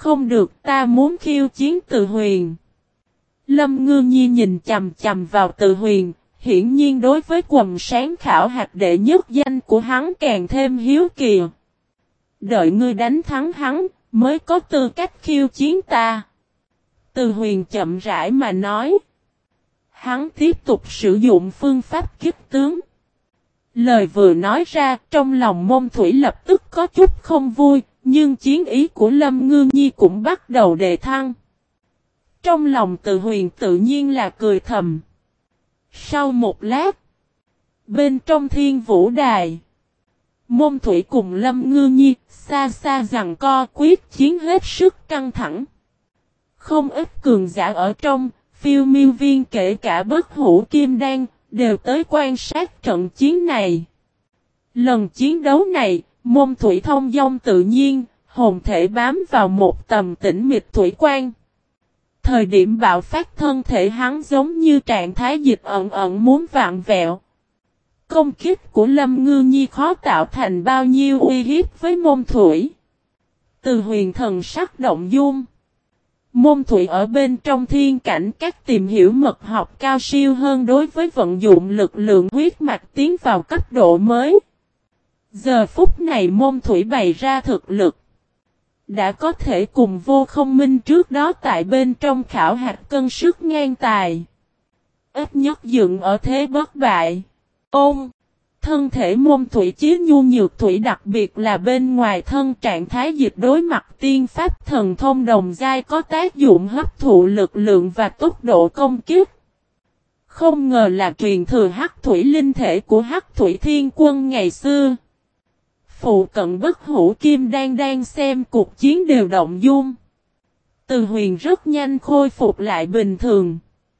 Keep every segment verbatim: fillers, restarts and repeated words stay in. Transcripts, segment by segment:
Không được, ta muốn khiêu chiến Từ Huyền. Lâm Ngư Nhi nhìn chầm chầm vào Từ Huyền, hiển nhiên đối với quần sáng khảo hạt đệ nhất danh của hắn càng thêm hiếu kỳ. Đợi ngươi đánh thắng hắn, mới có tư cách khiêu chiến ta. Từ Huyền chậm rãi mà nói. Hắn tiếp tục sử dụng phương pháp kích tướng. Lời vừa nói ra, trong lòng Môn Thủy lập tức có chút không vui, nhưng chiến ý của Lâm Ngư Nhi cũng bắt đầu đề thăng. Trong lòng Từ Huyền tự nhiên là cười thầm. Sau một lát, bên trong Thiên Vũ Đài, Môn Thủy cùng Lâm Ngư Nhi xa xa giằng co quyết chiến hết sức căng thẳng. Không ít cường giả ở trong, Phiêu Miêu Viên kể cả Bất Hủ Kim Đan, đều tới quan sát trận chiến này. Lần chiến đấu này, Môn Thủy thông dong tự nhiên, hồn thể bám vào một tầm tĩnh mịch thủy quan. Thời điểm bạo phát thân thể hắn giống như trạng thái dịch ẩn ẩn muốn vạn vẹo. Công kích của Lâm Ngư Nhi khó tạo thành bao nhiêu uy hiếp với Môn Thủy. Từ Huyền thần sắc động dung. Môn Thủy ở bên trong thiên cảnh các tìm hiểu mật học cao siêu hơn đối với vận dụng lực lượng huyết mạch tiến vào cấp độ mới. Giờ phút này Môn Thủy bày ra thực lực. Đã có thể cùng Vô Không Minh trước đó tại bên trong khảo hạt cân sức ngang tài. Ít nhất dựng ở thế bất bại. Ôm! Thân thể Môn Thủy chí nhu nhược thủy đặc biệt là bên ngoài thân trạng thái dịch đối mặt tiên pháp thần thông đồng giai có tác dụng hấp thụ lực lượng và tốc độ công kích. Không ngờ là truyền thừa Hắc Thủy linh thể của Hắc Thủy Thiên Quân ngày xưa. Phụ cận Bất Hủ Kim Đan đang xem cuộc chiến đều động dung. Từ Huyền rất nhanh khôi phục lại bình thường.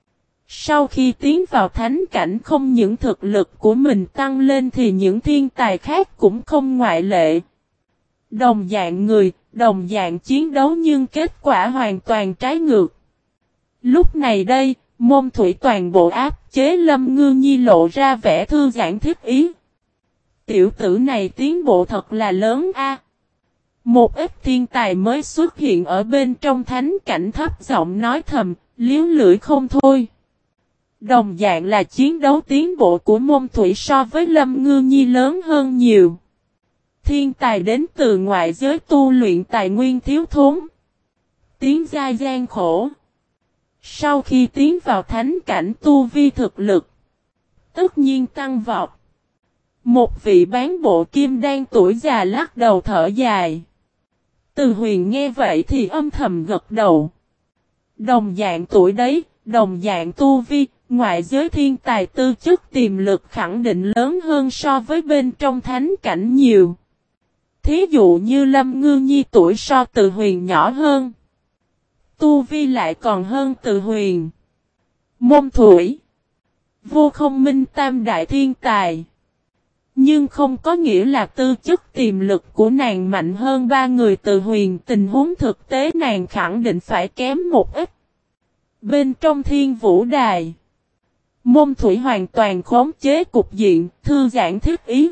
Sau khi tiến vào thánh cảnh không những thực lực của mình tăng lên thì những thiên tài khác cũng không ngoại lệ. Đồng dạng người, đồng dạng chiến đấu nhưng kết quả hoàn toàn trái ngược. Lúc này đây, Môn Thủy toàn bộ áp chế Lâm Ngư Nhi lộ ra vẻ thư giãn thích ý. Tiểu tử này tiến bộ thật là lớn a. Một ít thiên tài mới xuất hiện ở bên trong thánh cảnh thấp giọng nói thầm, liếu lưỡi không thôi. Đồng dạng là chiến đấu tiến bộ của Môn Thủy so với Lâm Ngư Nhi lớn hơn nhiều. Thiên tài đến từ ngoại giới tu luyện tài nguyên thiếu thốn. Tiến gia gian khổ. Sau khi tiến vào thánh cảnh tu vi thực lực, tất nhiên tăng vọt. Một vị bán bộ kim đan tuổi già lắc đầu thở dài. Từ Huyền nghe vậy thì âm thầm gật đầu. Đồng dạng tuổi đấy, đồng dạng tu vi, ngoại giới thiên tài tư chất tiềm lực khẳng định lớn hơn so với bên trong thánh cảnh nhiều. Thí dụ như Lâm Ngư Nhi tuổi so Từ Huyền nhỏ hơn. Tu vi lại còn hơn Từ Huyền. Môn Thủy, Vô Không Minh tam đại thiên tài. Nhưng không có nghĩa là tư chất tiềm lực của nàng mạnh hơn ba người Từ Huyền, tình huống thực tế nàng khẳng định phải kém một ít. Bên trong Thiên Vũ Đài, Môn Thủy hoàn toàn khống chế cục diện, thư giãn thiết ý.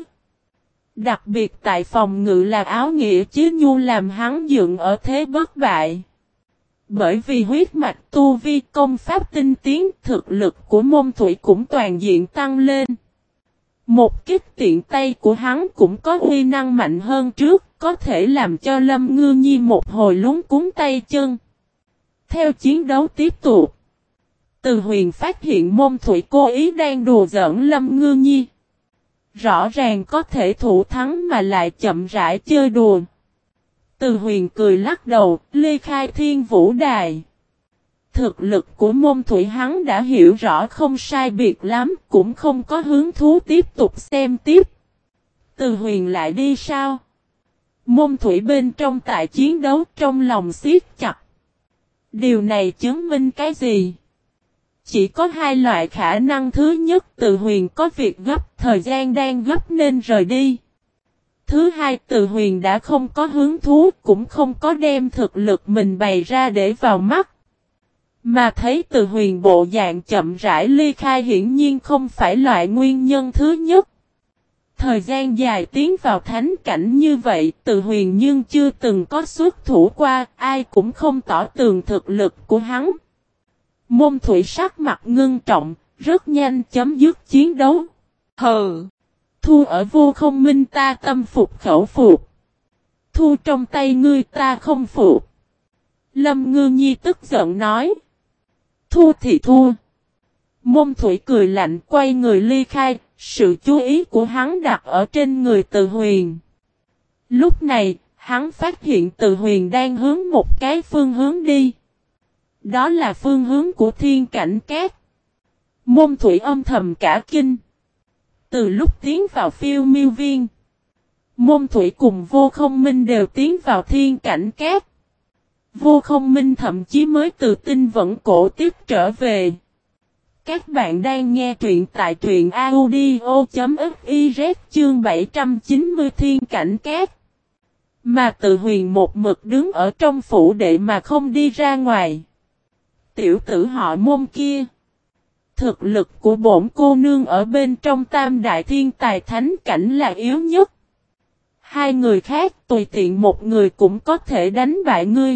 Đặc biệt tại phòng ngự là áo nghĩa chí nhu làm hắn dựng ở thế bất bại. Bởi vì huyết mạch tu vi công pháp tinh tiến, thực lực của Môn Thủy cũng toàn diện tăng lên. Một kích tiện tay của hắn cũng có uy năng mạnh hơn trước, có thể làm cho Lâm Ngư Nhi một hồi lúng cuốn tay chân. Theo chiến đấu tiếp tục, Từ Huyền phát hiện Môn Thủy cố ý đang đùa giỡn Lâm Ngư Nhi. Rõ ràng có thể thủ thắng mà lại chậm rãi chơi đùa. Từ Huyền cười lắc đầu, ly khai Thiên Vũ Đài. Thực lực của Môn Thủy hắn đã hiểu rõ không sai biệt lắm, cũng không có hứng thú tiếp tục xem tiếp. Từ Huyền lại đi sao? Môn Thủy bên trong tại chiến đấu trong lòng siết chặt. Điều này chứng minh cái gì? Chỉ có hai loại khả năng, thứ nhất Từ Huyền có việc gấp, thời gian đang gấp nên rời đi. Thứ hai Từ Huyền đã không có hứng thú, cũng không có đem thực lực mình bày ra để vào mắt. Mà thấy Từ Huyền bộ dạng chậm rãi ly khai hiển nhiên không phải loại nguyên nhân thứ nhất. Thời gian dài tiến vào thánh cảnh như vậy, Từ Huyền nhưng chưa từng có xuất thủ qua, ai cũng không tỏ tường thực lực của hắn. Môn Thủy sắc mặt ngưng trọng, rất nhanh chấm dứt chiến đấu. Hừ! Thua ở Vô Không Minh ta tâm phục khẩu phục. Thua trong tay ngươi ta không phục. Lâm Ngư Nhi tức giận nói. Thua thì thua. Môn Thủy cười lạnh quay người ly khai, sự chú ý của hắn đặt ở trên người Từ Huyền. Lúc này, hắn phát hiện Từ Huyền đang hướng một cái phương hướng đi. Đó là phương hướng của Thiên Cảnh Cát. Môn Thủy âm thầm cả kinh. Từ lúc tiến vào Phiêu Miêu Viên, Môn Thủy cùng Vô Không Minh đều tiến vào Thiên Cảnh Cát. Vô Không Minh thậm chí mới từ Tinh Vẫn Cổ tiếp trở về. Các bạn đang nghe truyện tại truyện audio.fiz chương bảy trăm chín mươi Thiên Cảnh Cát. Mà Từ Huyền một mực đứng ở trong phủ đệ mà không đi ra ngoài. Tiểu tử họ Môn kia. Thực lực của bổn cô nương ở bên trong tam đại thiên tài thánh cảnh là yếu nhất. Hai người khác tùy tiện một người cũng có thể đánh bại ngươi.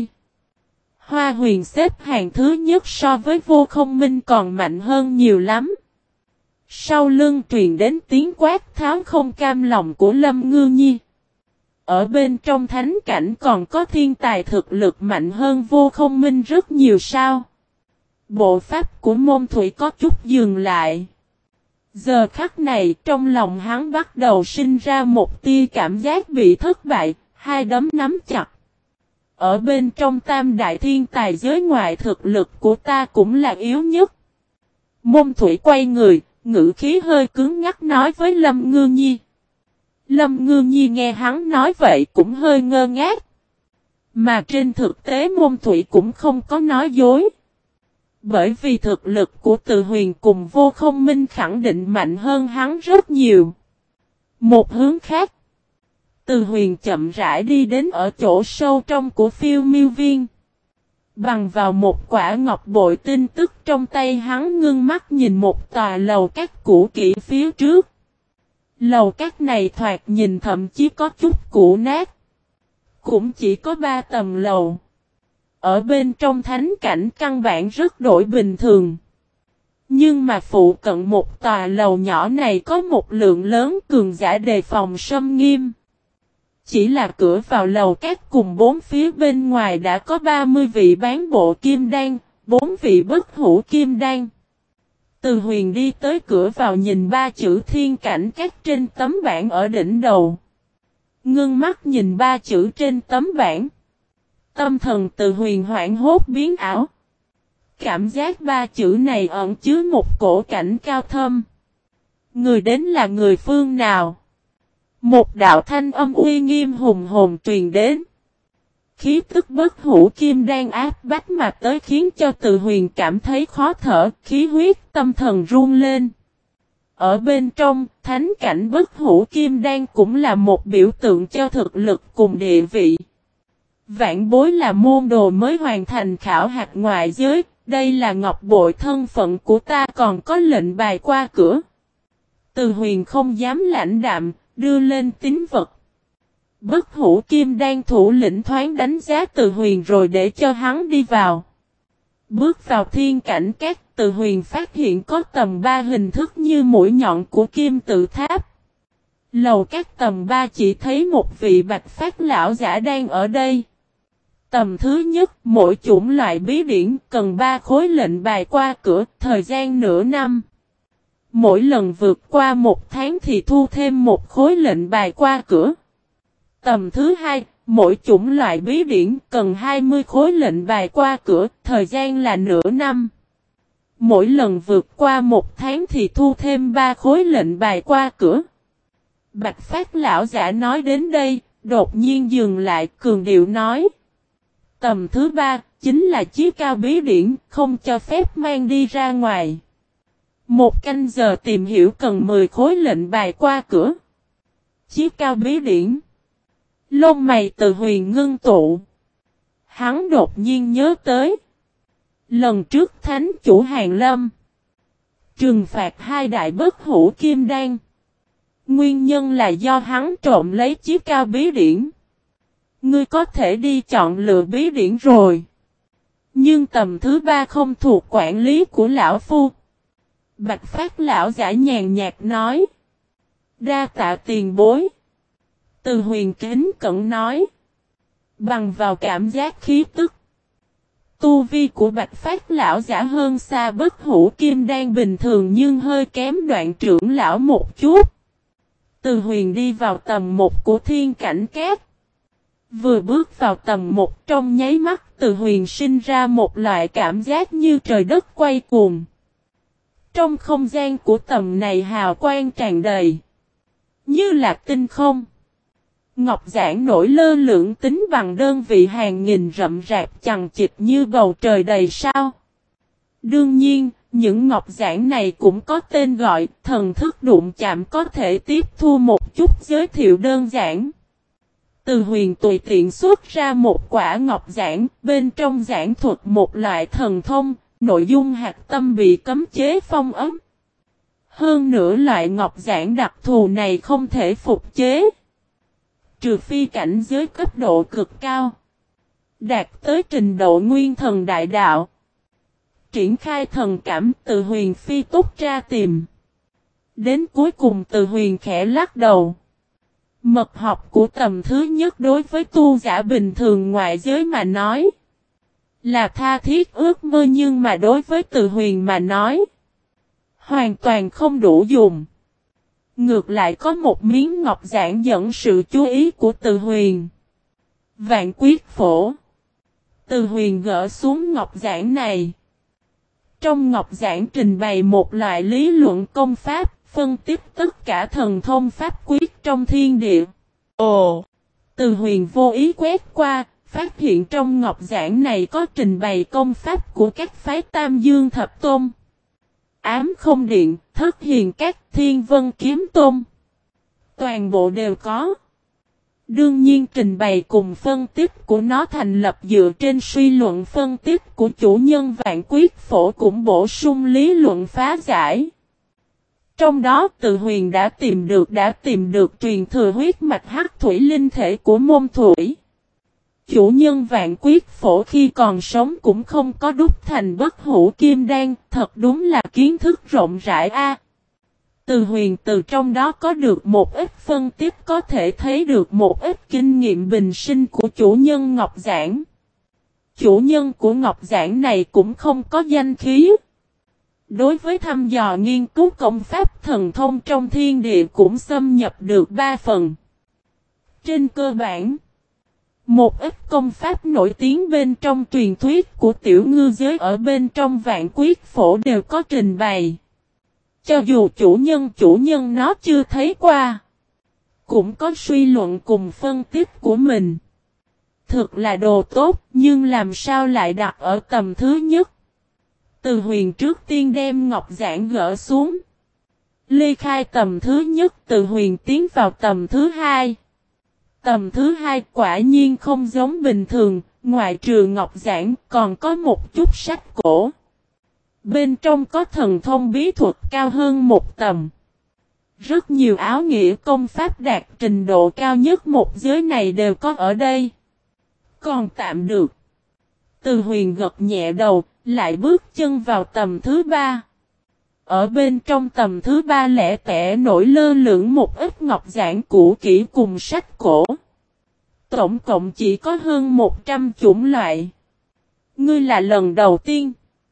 Hoa Huyền xếp hàng thứ nhất so với Vô Không Minh còn mạnh hơn nhiều lắm. Sau lưng truyền đến tiếng quát tháo không cam lòng của Lâm Ngư Nhi. Ở bên trong thánh cảnh còn có thiên tài thực lực mạnh hơn Vô Không Minh rất nhiều sao. Bộ pháp của Môn Thủy có chút dừng lại. Giờ khắc này trong lòng hắn bắt đầu sinh ra một tia cảm giác bị thất bại, hai đấm nắm chặt. Ở bên trong tam đại thiên tài giới ngoại thực lực của ta cũng là yếu nhất. Môn Thủy quay người, ngữ khí hơi cứng ngắc nói với Lâm Ngư Nhi. Lâm Ngư Nhi nghe hắn nói vậy cũng hơi ngơ ngác. Mà trên thực tế Môn Thủy cũng không có nói dối. Bởi vì thực lực của Từ Huyền cùng Vô Không Minh khẳng định mạnh hơn hắn rất nhiều. Một hướng khác. Từ Huyền chậm rãi đi đến ở chỗ sâu trong của Phiêu Miêu Viên. Bằng vào một quả ngọc bội tinh tức trong tay hắn ngưng mắt nhìn một tòa lầu các cũ kỹ phía trước. Lầu các này thoạt nhìn thậm chí có chút cũ nát. Cũng chỉ có ba tầng lầu. Ở bên trong thánh cảnh căn bản rất đổi bình thường. Nhưng mà phụ cận một tòa lầu nhỏ này có một lượng lớn cường giả đề phòng xâm nghiêm. Chỉ là cửa vào lầu các cùng bốn phía bên ngoài đã có ba mươi vị bán bộ kim đan, bốn vị bất hủ kim đan. Từ Huyền đi tới cửa vào nhìn ba chữ Thiên Cảnh Cát trên tấm bảng ở đỉnh đầu. Ngưng mắt nhìn ba chữ trên tấm bảng. Tâm thần Từ Huyền hoảng hốt biến ảo. Cảm giác ba chữ này ẩn chứa một cổ cảnh cao thâm. Người đến là người phương nào? Một đạo thanh âm uy nghiêm hùng hồn truyền đến. Khí tức bất hủ kim đang áp bách mà tới khiến cho Từ Huyền cảm thấy khó thở, khí huyết tâm thần run lên. Ở bên trong, thánh cảnh bất hủ kim đan cũng là một biểu tượng cho thực lực cùng địa vị. Vạn Bối là môn đồ mới hoàn thành khảo hạch ngoại giới, đây là ngọc bội thân phận của ta còn có lệnh bài qua cửa. Từ Huyền không dám lãnh đạm, đưa lên tín vật. Bất hủ kim đan thủ lĩnh thoáng đánh giá Từ Huyền rồi để cho hắn đi vào. Bước vào Thiên Cảnh Cát, Từ Huyền phát hiện có tầm ba hình thức như mũi nhọn của kim tự tháp. Lầu các tầm ba chỉ thấy một vị bạch phát lão giả đang ở đây. Tầm thứ nhất, mỗi chủng loại bí điển cần ba khối lệnh bài qua cửa, thời gian nửa năm. Mỗi lần vượt qua một tháng thì thu thêm một khối lệnh bài qua cửa. Tầm thứ hai, mỗi chủng loại bí điển cần hai mươi khối lệnh bài qua cửa, thời gian là nửa năm. Mỗi lần vượt qua một tháng thì thu thêm ba khối lệnh bài qua cửa. Bạch Phát lão giả nói đến đây, đột nhiên dừng lại cường điệu nói. Tầm thứ ba, chính là chí cao bí điển, không cho phép mang đi ra ngoài. Một canh giờ tìm hiểu cần mười khối lệnh bài qua cửa. Chí cao bí điển. Lông mày Từ Huyền ngưng tụ. Hắn đột nhiên nhớ tới. Lần trước thánh chủ Hàn Lâm trừng phạt hai đại bất hủ kim đan. Nguyên nhân là do hắn trộm lấy chiếc cao bí điển. Ngươi có thể đi chọn lựa bí điển rồi. Nhưng tầm thứ ba không thuộc quản lý của lão phu. Bạch Phát lão giả nhàn nhạt nói. Đa tạ tiền bối. Từ Huyền kính cẩn nói. Bằng vào cảm giác khí tức. Tu vi của Bạch Phát lão giả hơn xa Bất Hủ Kim Đan bình thường nhưng hơi kém Đoạn trưởng lão một chút. Từ Huyền đi vào tầm một của thiên cảnh cát. Vừa bước vào tầm một trong nháy mắt Từ Huyền sinh ra một loại cảm giác như trời đất quay cuồng. Trong không gian của tầm này hào quang tràn đầy. Như là tinh không. Ngọc giản nổi lơ lửng tính bằng đơn vị hàng nghìn rậm rạp chằng chịt như bầu trời đầy sao. Đương nhiên, những ngọc giản này cũng có tên gọi, thần thức đụng chạm có thể tiếp thu một chút giới thiệu đơn giản. Từ Huyền tùy tiện xuất ra một quả ngọc giản, bên trong giảng thuật một loại thần thông, nội dung hạt tâm bị cấm chế phong ấn. Hơn nữa loại ngọc giản đặc thù này không thể phục chế. Trừ phi cảnh giới cấp độ cực cao. Đạt tới trình độ nguyên thần đại đạo. Triển khai thần cảm Từ Huyền phi túc ra tìm. Đến cuối cùng Từ Huyền khẽ lắc đầu. Mật học của tầm thứ nhất đối với tu giả bình thường ngoại giới mà nói. Là tha thiết ước mơ nhưng mà đối với Từ Huyền mà nói. Hoàn toàn không đủ dùng. Ngược lại có một miếng ngọc giản dẫn sự chú ý của Từ Huyền. Vạn quyết phổ. Từ Huyền gỡ xuống ngọc giản này. Trong ngọc giản trình bày một loại lý luận công pháp, phân tích tất cả thần thông pháp quyết trong thiên địa. Ồ! Từ Huyền vô ý quét qua, phát hiện trong ngọc giản này có trình bày công pháp của các phái Tam Dương Thập Tôn. Ám Không Điện, Thất Hiền Các, Thiên Vân Kiếm Tôn. Toàn bộ đều có. Đương nhiên trình bày cùng phân tích của nó thành lập dựa trên suy luận phân tích của chủ nhân Vạn Quyết Phổ cũng bổ sung lý luận phá giải. Trong đó Từ Huyền đã tìm được đã tìm được truyền thừa huyết mạch hắc thủy linh thể của môn thủy. Chủ nhân Vạn Quyết Phổ khi còn sống cũng không có đúc thành Bất Hủ Kim Đan, thật đúng là kiến thức rộng rãi a. Từ Huyền từ trong đó có được một ít phân tích có thể thấy được một ít kinh nghiệm bình sinh của chủ nhân Ngọc Giản. Chủ nhân của Ngọc Giản này cũng không có danh khí. Đối với thăm dò nghiên cứu công pháp thần thông trong thiên địa cũng xâm nhập được ba phần. Trên cơ bản, một ít công pháp nổi tiếng bên trong truyền thuyết của tiểu ngư giới ở bên trong Vạn Quyết Phổ đều có trình bày. Cho dù chủ nhân chủ nhân nó chưa thấy qua, cũng có suy luận cùng phân tích của mình. Thực là đồ tốt, nhưng làm sao lại đặt ở tầm thứ nhất? Từ Huyền trước tiên đem ngọc giản gỡ xuống. Ly khai tầm thứ nhất, Từ Huyền tiến vào tầm thứ hai. Tầm thứ hai quả nhiên không giống bình thường, ngoại trừ ngọc giản còn có một chút sách cổ. Bên trong có thần thông bí thuật cao hơn một tầm. Rất nhiều áo nghĩa công pháp đạt trình độ cao nhất một giới này đều có ở đây. Còn tạm được. Từ Huyền gật nhẹ đầu, lại bước chân vào tầm thứ ba. Ở bên trong tầm thứ ba lẻ tẻ nổi lơ lửng một ít ngọc giản cũ kỹ cùng sách cổ. Tổng cộng chỉ có hơn một trăm chủng loại. Ngươi là lần đầu tiên.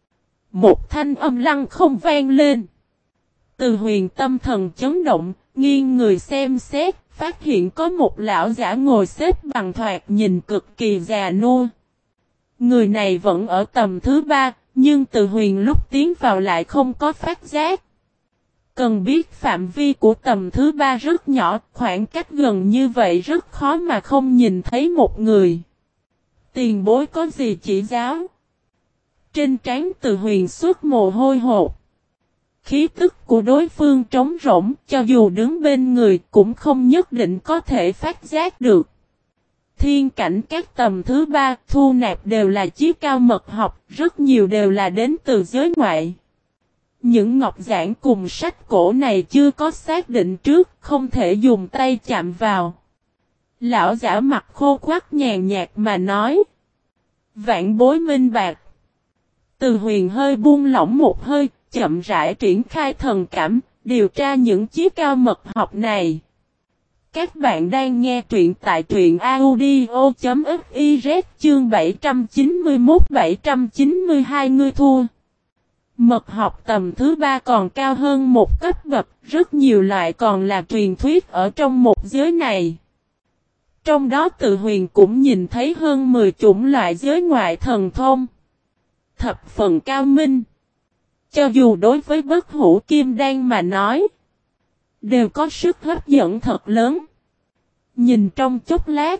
Một thanh âm lăng không vang lên. Từ Huyền tâm thần chấn động, nghiêng người xem xét, phát hiện có một lão giả ngồi xếp bằng thoạt nhìn cực kỳ già nua. Người này vẫn ở tầm thứ ba, nhưng Từ Huyền lúc tiến vào lại không có phát giác. Cần biết phạm vi của tầm thứ ba rất nhỏ, khoảng cách gần như vậy rất khó mà không nhìn thấy một người. Tiền bối có gì chỉ giáo? Trên trán Từ Huyền xuất mồ hôi hột. Khí tức của đối phương trống rỗng, cho dù đứng bên người cũng không nhất định có thể phát giác được. Thiên cảnh các tầm thứ ba thu nạp đều là chí cao mật học, rất nhiều đều là đến từ giới ngoại. Những ngọc giản cùng sách cổ này chưa có xác định trước, không thể dùng tay chạm vào. Lão giả mặt khô quắc nhàn nhạt mà nói. Vạn bối minh bạc. Từ Huyền hơi buông lỏng một hơi, chậm rãi triển khai thần cảm, điều tra những chiếc cao mật học này. Các bạn đang nghe truyện tại truyện audio chấm fiz chương bảy trăm chín mươi mốt bảy trăm chín mươi hai ngươi thua. Mật học tầm thứ ba còn cao hơn một cấp bậc, rất nhiều loại còn là truyền thuyết ở trong một giới này. Trong đó Từ Huyền cũng nhìn thấy hơn mười chủng loại giới ngoại thần thông. Thập phần cao minh. Cho dù đối với bất hủ kim đan mà nói, đều có sức hấp dẫn thật lớn. Nhìn trong chốc lát,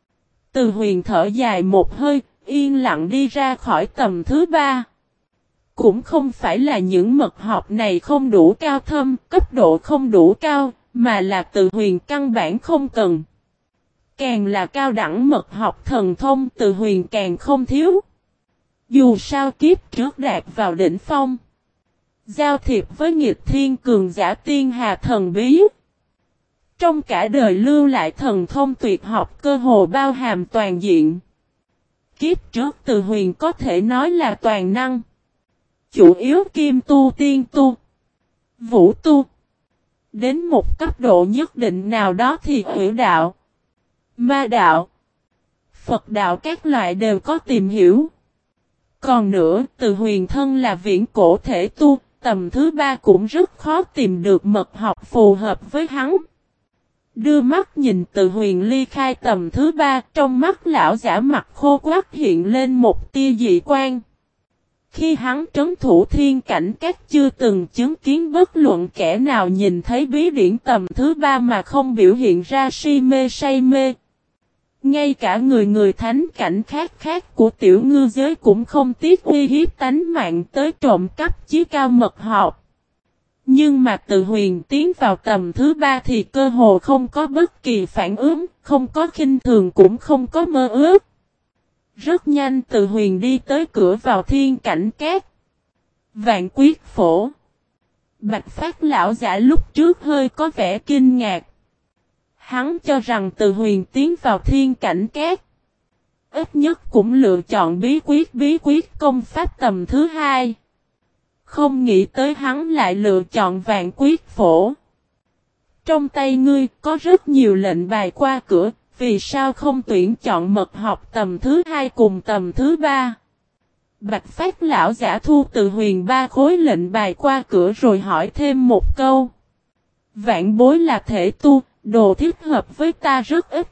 Từ Huyền thở dài một hơi, yên lặng đi ra khỏi tầm thứ ba. Cũng không phải là những mật học này không đủ cao thâm, cấp độ không đủ cao, mà là Từ Huyền căn bản không cần. Càng là cao đẳng mật học thần thông Từ Huyền càng không thiếu. Dù sao kiếp trước đạt vào đỉnh phong, giao thiệp với nghịch thiên cường giả tiên hà thần bí. Trong cả đời lưu lại thần thông tuyệt học cơ hồ bao hàm toàn diện. Kiếp trước Từ Huyền có thể nói là toàn năng. Chủ yếu kim tu tiên tu, vũ tu. Đến một cấp độ nhất định nào đó thì hủy đạo, ma đạo, Phật đạo các loại đều có tìm hiểu. Còn nữa, Từ Huyền thân là viễn cổ thể tu, tầm thứ ba cũng rất khó tìm được mật học phù hợp với hắn. Đưa mắt nhìn Từ Huyền ly khai tầm thứ ba, trong mắt lão giả mặt khô quắc hiện lên một tia dị quan. Khi hắn trấn thủ thiên cảnh các chưa từng chứng kiến bất luận kẻ nào nhìn thấy bí điển tầm thứ ba mà không biểu hiện ra si mê say mê. Ngay cả người người thánh cảnh khác khác của tiểu ngư giới cũng không tiếc uy hiếp tánh mạng tới trộm cắp chí cao mật học. Nhưng mà Từ Huyền tiến vào tầm thứ ba thì cơ hồ không có bất kỳ phản ứng, không có khinh thường cũng không có mơ ước. Rất nhanh Từ Huyền đi tới cửa vào thiên cảnh cát. Vạn Quyết Phổ. Bạch Phát lão giả lúc trước hơi có vẻ kinh ngạc. Hắn cho rằng Từ Huyền tiến vào thiên cảnh cát, ít nhất cũng lựa chọn bí quyết bí quyết công pháp tầm thứ hai. Không nghĩ tới hắn lại lựa chọn Vạn Quyết Phổ. Trong tay ngươi có rất nhiều lệnh bài qua cửa, vì sao không tuyển chọn mật học tầm thứ hai cùng tầm thứ ba? Bạch Phát lão giả thu Từ Huyền ba khối lệnh bài qua cửa rồi hỏi thêm một câu. Vạn bối là thể tu, đồ thích hợp với ta rất ít.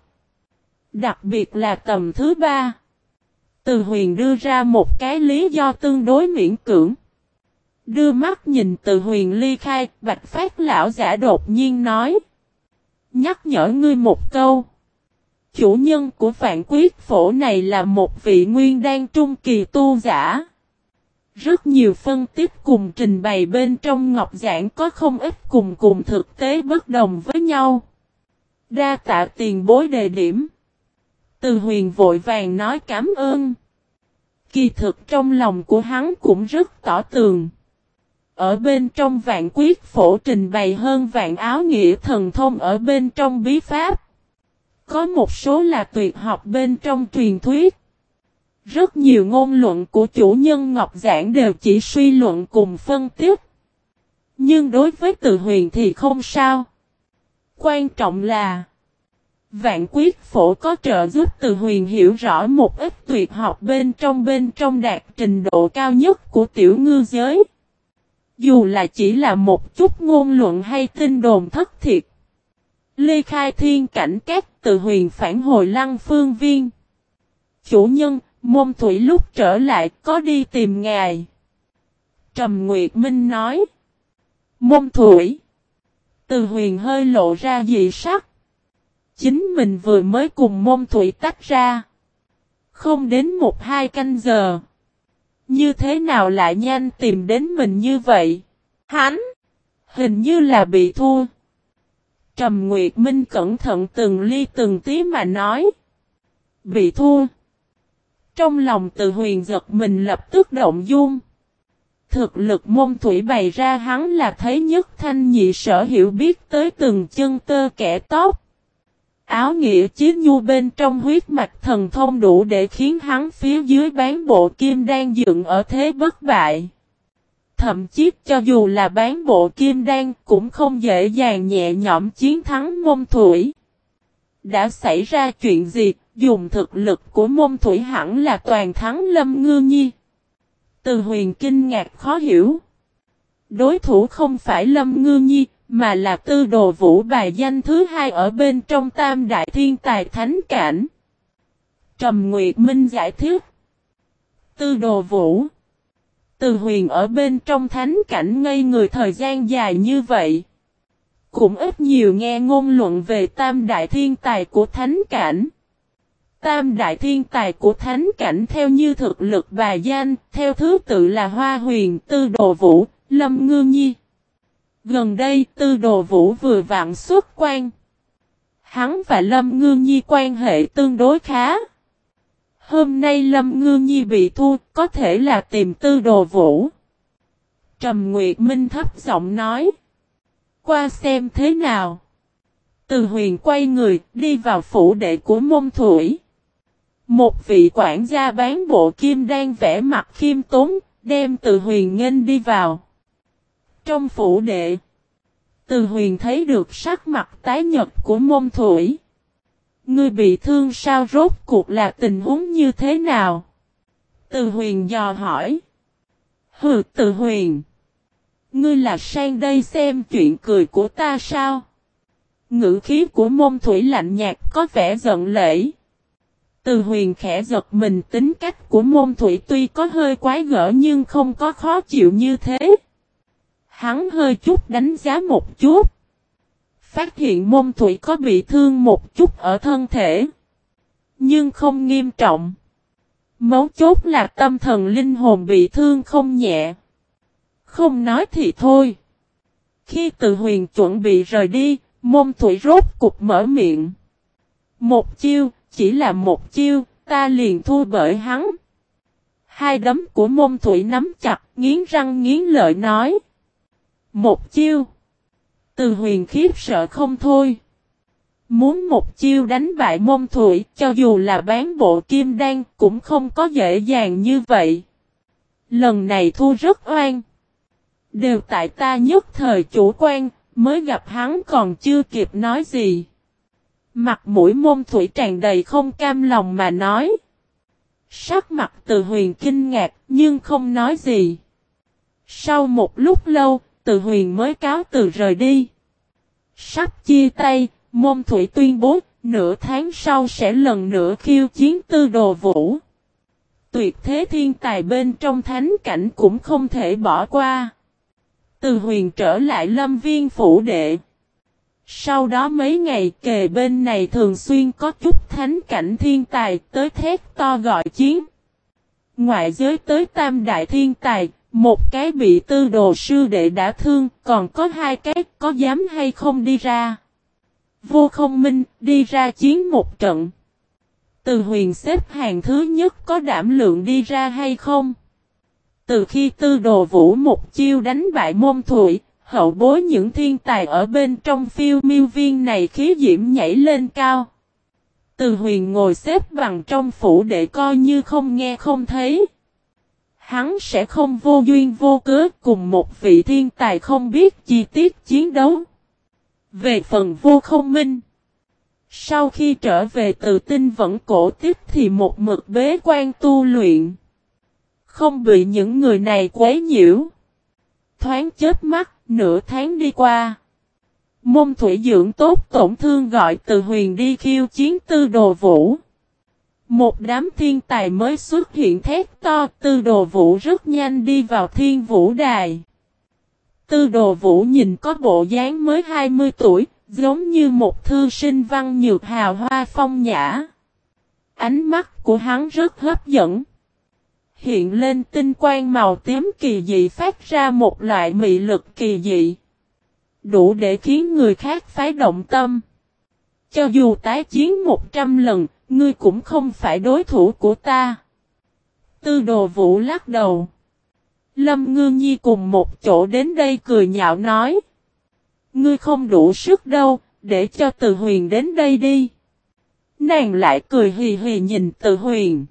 Đặc biệt là tầm thứ ba. Từ Huyền đưa ra một cái lý do tương đối miễn cưỡng. Đưa mắt nhìn Từ Huyền ly khai, Bạch Phát lão giả đột nhiên nói. Nhắc nhở ngươi một câu. Chủ nhân của Vạn Quyết Phổ này là một vị nguyên đan trung kỳ tu giả. Rất nhiều phân tích cùng trình bày bên trong ngọc giản có không ít cùng cùng thực tế bất đồng với nhau. Đa tạ tiền bối đề điểm. Từ Huyền vội vàng nói cảm ơn. Kỳ thực trong lòng của hắn cũng rất tỏ tường. Ở bên trong Vạn Quyết Phổ trình bày hơn vạn áo nghĩa thần thông ở bên trong bí pháp. Có một số là tuyệt học bên trong truyền thuyết. Rất nhiều ngôn luận của chủ nhân Ngọc Giảng đều chỉ suy luận cùng phân tích. Nhưng đối với Từ Huyền thì không sao. Quan trọng là Vạn Quyết Phổ có trợ giúp Từ Huyền hiểu rõ một ít tuyệt học bên trong bên trong đạt trình độ cao nhất của tiểu ngư giới. Dù là chỉ là một chút ngôn luận hay tin đồn thất thiệt. Ly khai thiên cảnh các Từ Huyền phản hồi Lăng Phương Viên. Chủ nhân, Môn Thủy lúc trở lại có đi tìm ngài. Trầm Nguyệt Minh nói. Môn Thủy. Từ Huyền hơi lộ ra dị sắc. Chính mình vừa mới cùng Môn Thủy tách ra. Không đến một hai canh giờ. Như thế nào lại nhanh tìm đến mình như vậy? Hắn. Hình như là bị thua. Trầm Nguyệt Minh cẩn thận từng ly từng tí mà nói. Bị thua. Trong lòng Từ Huyền giật mình lập tức động dung. Thực lực môn thủy bày ra hắn là thấy nhất thanh nhị sở hiểu biết tới từng chân tơ kẻ tóc. Áo nghĩa chí nhu bên trong huyết mạch thần thông đủ để khiến hắn phía dưới bán bộ kim đan dựng ở thế bất bại. Thậm chí cho dù là bán bộ kim đan cũng không dễ dàng nhẹ nhõm chiến thắng môn thủy. Đã xảy ra chuyện gì, dùng thực lực của môn thủy hẳn là toàn thắng Lâm Ngư Nhi. Từ Huyền kinh ngạc khó hiểu. Đối thủ không phải Lâm Ngư Nhi, mà là Tư Đồ Vũ bài danh thứ hai ở bên trong Tam Đại Thiên Tài Thánh Cảnh. Trầm Nguyệt Minh giải thích. Tư Đồ Vũ. Từ Huyền ở bên trong Thánh Cảnh ngây người thời gian dài như vậy. Cũng ít nhiều nghe ngôn luận về Tam Đại Thiên Tài của Thánh Cảnh. Tam Đại Thiên Tài của Thánh Cảnh theo như thực lực bài danh, theo thứ tự là Hoa Huyền, Tư Đồ Vũ, Lâm Ngư Nhi. Gần đây Tư Đồ Vũ vừa vặn xuất quan. Hắn và Lâm Ngư Nhi quan hệ tương đối khá. Hôm nay Lâm Ngư Nhi bị thua, có thể là tìm Tư Đồ Vũ. Trầm Nguyệt Minh thấp giọng nói. Qua xem thế nào. Từ Huyền quay người, đi vào phủ đệ của môn thủy. Một vị quản gia bán bộ kim đang vẽ mặt khiêm tốn, đem Từ Huyền nghênh đi vào. Trong phủ đệ, Từ Huyền thấy được sắc mặt tái nhợt của môn thủy. Ngươi bị thương sao, rốt cuộc là tình huống như thế nào? Từ Huyền dò hỏi. Hừ, Từ Huyền. Ngươi là sang đây xem chuyện cười của ta sao? Ngữ khí của môn thủy lạnh nhạt có vẻ giận lễ. Từ Huyền khẽ giật mình, tính cách của môn thủy tuy có hơi quái gở nhưng không có khó chịu như thế. Hắn hơi chút đánh giá một chút. Phát hiện môn thủy có bị thương một chút ở thân thể. Nhưng không nghiêm trọng. Mấu chốt là tâm thần linh hồn bị thương không nhẹ. Không nói thì thôi. Khi Từ Huyền chuẩn bị rời đi, môn thủy rốt cục mở miệng. Một chiêu, chỉ là một chiêu, ta liền thua bởi hắn. Hai đấm của môn thủy nắm chặt, nghiến răng nghiến lợi nói. Một chiêu. Từ Huyền khiếp sợ không thôi. Muốn một chiêu đánh bại môn thủy, cho dù là bán bộ kim đan, cũng không có dễ dàng như vậy. Lần này thua rất oan. Đều tại ta nhất thời chủ quan, mới gặp hắn còn chưa kịp nói gì. Mặt mũi môn thủy tràn đầy không cam lòng mà nói. Sắc mặt Từ Huyền kinh ngạc nhưng không nói gì. Sau một lúc lâu, Từ Huyền mới cáo từ rời đi. Sắp chia tay, môn thủy tuyên bố, nửa tháng sau sẽ lần nữa khiêu chiến Tư Đồ Vũ. Tuyệt thế thiên tài bên trong thánh cảnh cũng không thể bỏ qua. Từ Huyền trở lại Lâm Viên phủ đệ. Sau đó mấy ngày kề bên này thường xuyên có chút thánh cảnh thiên tài tới thét to gọi chiến. Ngoại giới tới tam đại thiên tài, một cái bị Tư Đồ sư đệ đã thương, còn có hai cái có dám hay không đi ra. Vô Không Minh đi ra chiến một trận. Từ Huyền xếp hàng thứ nhất có đảm lượng đi ra hay không? Từ khi Tư Đồ Vũ một chiêu đánh bại môn thủy, hậu bối những thiên tài ở bên trong phiêu miêu viên này khí diễm nhảy lên cao. Từ Huyền ngồi xếp bằng trong phủ để coi như không nghe không thấy. Hắn sẽ không vô duyên vô cớ cùng một vị thiên tài không biết chi tiết chiến đấu. Về phần Vô Không Minh, sau khi trở về từ Tinh Vẫn cổ tích thì một mực bế quan tu luyện. Không bị những người này quấy nhiễu. Thoáng chết mắt, nửa tháng đi qua. Môn thủy dưỡng tốt tổn thương gọi Từ Huyền đi khiêu chiến Tư Đồ Vũ. Một đám thiên tài mới xuất hiện thét to, Tư Đồ Vũ rất nhanh đi vào Thiên Vũ Đài. Tư Đồ Vũ nhìn có bộ dáng mới hai mươi tuổi, giống như một thư sinh văn nhược hào hoa phong nhã. Ánh mắt của hắn rất hấp dẫn. Hiện lên tinh quang màu tím kỳ dị phát ra một loại mị lực kỳ dị. Đủ để khiến người khác phái động tâm. Cho dù tái chiến một trăm lần, ngươi cũng không phải đối thủ của ta. Tư Đồ Vũ lắc đầu. Lâm Ngư Nhi cùng một chỗ đến đây cười nhạo nói. Ngươi không đủ sức đâu, để cho Từ Huyền đến đây đi. Nàng lại cười hì hì nhìn Từ Huyền.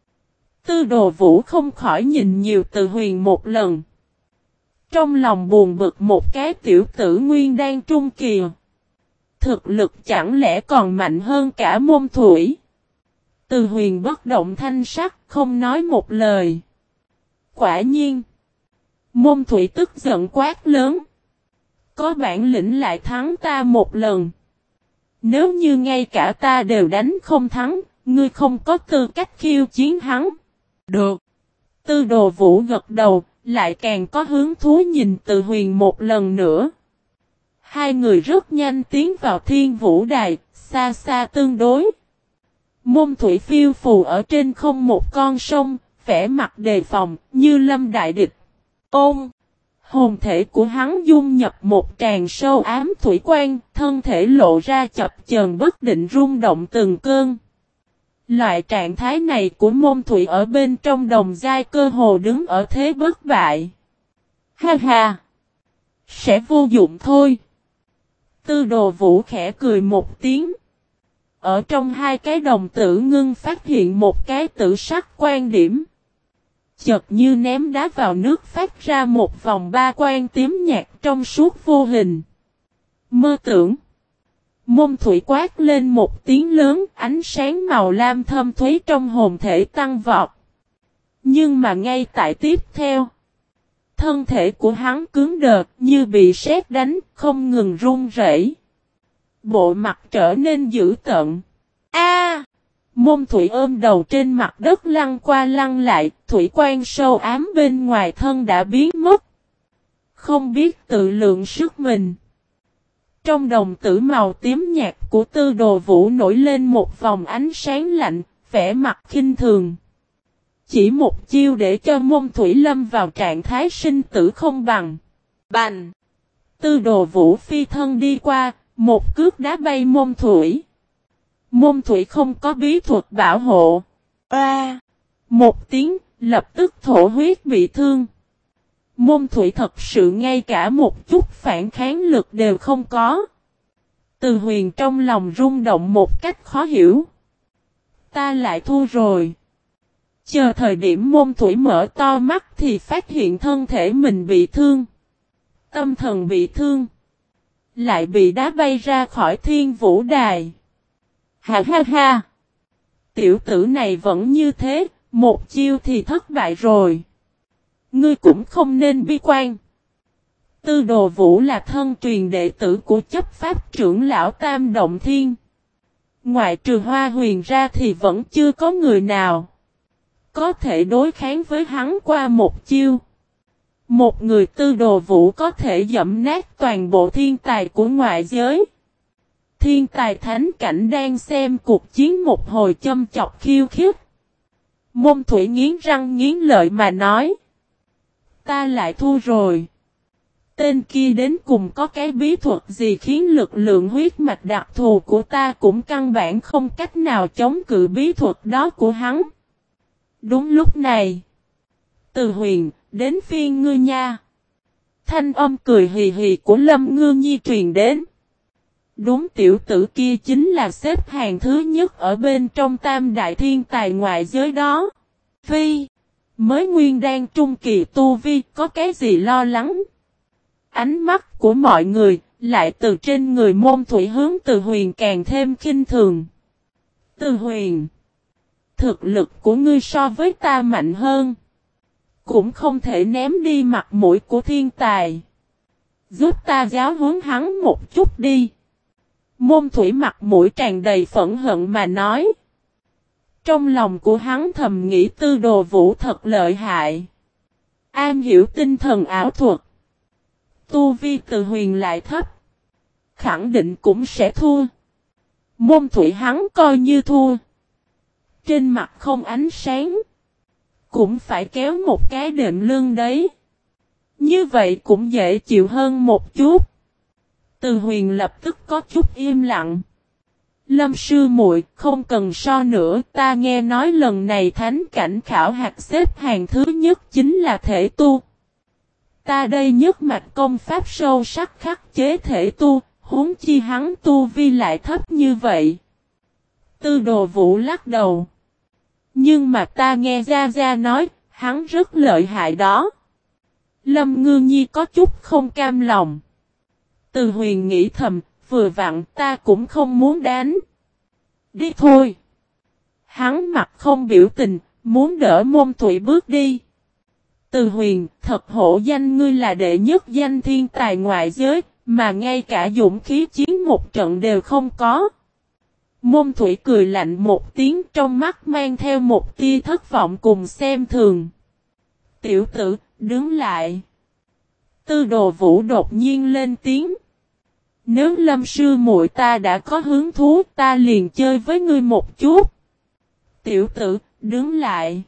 Tư Đồ Vũ không khỏi nhìn nhiều Từ Huyền một lần. Trong lòng buồn bực một cái tiểu tử nguyên đang trung kỳ. Thực lực chẳng lẽ còn mạnh hơn cả Môn Thủy. Từ Huyền bất động thanh sắc, không nói một lời. Quả nhiên. Môn Thủy tức giận quát lớn. Có bản lĩnh lại thắng ta một lần. Nếu như ngay cả ta đều đánh không thắng, ngươi không có tư cách khiêu chiến hắn. Được. Tư Đồ Vũ gật đầu, lại càng có hứng thú nhìn Từ Huyền một lần nữa. Hai người rất nhanh tiến vào Thiên Vũ Đài, xa xa tương đối. Môn Thủy phiêu phù ở trên không một con sông, vẻ mặt đề phòng, như lâm đại địch. Ôm! Hồn thể của hắn dung nhập một tràn sâu ám thủy quan, thân thể lộ ra chập chờn bất định rung động từng cơn. Loại trạng thái này của Môn Thủy ở bên trong đồng giai cơ hồ đứng ở thế bất bại. Ha ha! Sẽ vô dụng thôi. Tư Đồ Vũ khẽ cười một tiếng. Ở trong hai cái đồng tử ngưng phát hiện một cái tử sắc quan điểm. Chợt như ném đá vào nước phát ra một vòng ba quan tím nhạt trong suốt vô hình. Mơ tưởng. Môn Thủy quát lên một tiếng lớn, ánh sáng màu lam thâm thúy trong hồn thể tăng vọt. Nhưng mà ngay tại tiếp theo, thân thể của hắn cứng đờ như bị sét đánh, không ngừng run rẩy. Bộ mặt trở nên dữ tợn. A! Môn Thủy ôm đầu trên mặt đất lăn qua lăn lại, thủy quan sâu ám bên ngoài thân đã biến mất. Không biết tự lượng sức mình. Trong đồng tử màu tím nhạt của Tư Đồ Vũ nổi lên một vòng ánh sáng lạnh, vẻ mặt khinh thường. Chỉ một chiêu để cho Môn Thủy lâm vào trạng thái sinh tử không bằng. Bành! Tư Đồ Vũ phi thân đi qua, một cước đá bay Môn Thủy. Môn Thủy không có bí thuật bảo hộ. A! Một tiếng, lập tức thổ huyết bị thương. Môn Thủy thật sự ngay cả một chút phản kháng lực đều không có. Từ Huyền trong lòng rung động một cách khó hiểu. Ta lại thua rồi. Chờ thời điểm Môn Thủy mở to mắt thì phát hiện thân thể mình bị thương. Tâm thần bị thương. Lại bị đá bay ra khỏi Thiên Vũ Đài. Ha ha ha. Tiểu tử này vẫn như thế, một chiêu thì thất bại rồi. Ngươi cũng không nên bi quan. Tư Đồ Vũ là thân truyền đệ tử của chấp pháp trưởng lão Tam Động Thiên. Ngoại trừ Hoa Huyền ra thì vẫn chưa có người nào có thể đối kháng với hắn qua một chiêu. Một người Tư Đồ Vũ có thể dẫm nát toàn bộ thiên tài của ngoại giới. Thiên tài thánh cảnh đang xem cuộc chiến một hồi châm chọc khiêu khích. Môn Thủy nghiến răng nghiến lợi mà nói. Ta lại thua rồi. Tên kia đến cùng có cái bí thuật gì khiến lực lượng huyết mạch đặc thù của ta cũng căn bản không cách nào chống cự bí thuật đó của hắn. Đúng lúc này. Từ Huyền, đến phiên ngươi nha. Thanh âm cười hì hì của Lâm Ngư Nhi truyền đến. Đúng, tiểu tử kia chính là xếp hàng thứ nhất ở bên trong tam đại thiên tài ngoại giới đó. Phi, mới nguyên đang trung kỳ tu vi, có cái gì lo lắng? Ánh mắt của mọi người lại từ trên người Môn Thủy hướng Từ Huyền càng thêm khinh thường. Từ Huyền, thực lực của ngươi so với ta mạnh hơn. Cũng không thể ném đi mặt mũi của thiên tài. Giúp ta giáo huấn hắn một chút đi. Môn Thủy mặt mũi tràn đầy phẫn hận mà nói. Trong lòng của hắn thầm nghĩ Tư Đồ Vũ thật lợi hại. Am hiểu tinh thần ảo thuật. Tu vi Từ Huyền lại thấp. Khẳng định cũng sẽ thua. Môn Thủy hắn coi như thua. Trên mặt không ánh sáng. Cũng phải kéo một cái đệm lưng đấy. Như vậy cũng dễ chịu hơn một chút. Từ Huyền lập tức có chút im lặng. Lâm sư muội, không cần so nữa, ta nghe nói lần này thánh cảnh khảo hạt xếp hàng thứ nhất chính là thể tu. ta đây nhất mạch công pháp sâu sắc khắc chế thể tu, huống chi hắn tu vi lại thấp như vậy. Tư Đồ Vũ lắc đầu. Nhưng mà ta nghe Gia Gia nói, hắn rất lợi hại đó. Lâm Ngư Nhi có chút không cam lòng. Từ Huyền nghĩ thầm, vừa vặn ta cũng không muốn đánh. Đi thôi. Hắn mặt không biểu tình, muốn đỡ Môn Thủy bước đi. Từ Huyền, thật hổ danh ngươi là đệ nhất danh thiên tài ngoại giới, mà ngay cả dũng khí chiến một trận đều không có. Môn Thủy cười lạnh một tiếng, trong mắt mang theo một tia thất vọng cùng xem thường. Tiểu tử, đứng lại. Tư Đồ Vũ đột nhiên lên tiếng. Nếu Lâm sư muội ta đã có hứng thú, ta liền chơi với ngươi một chút. Tiểu tử, đứng lại.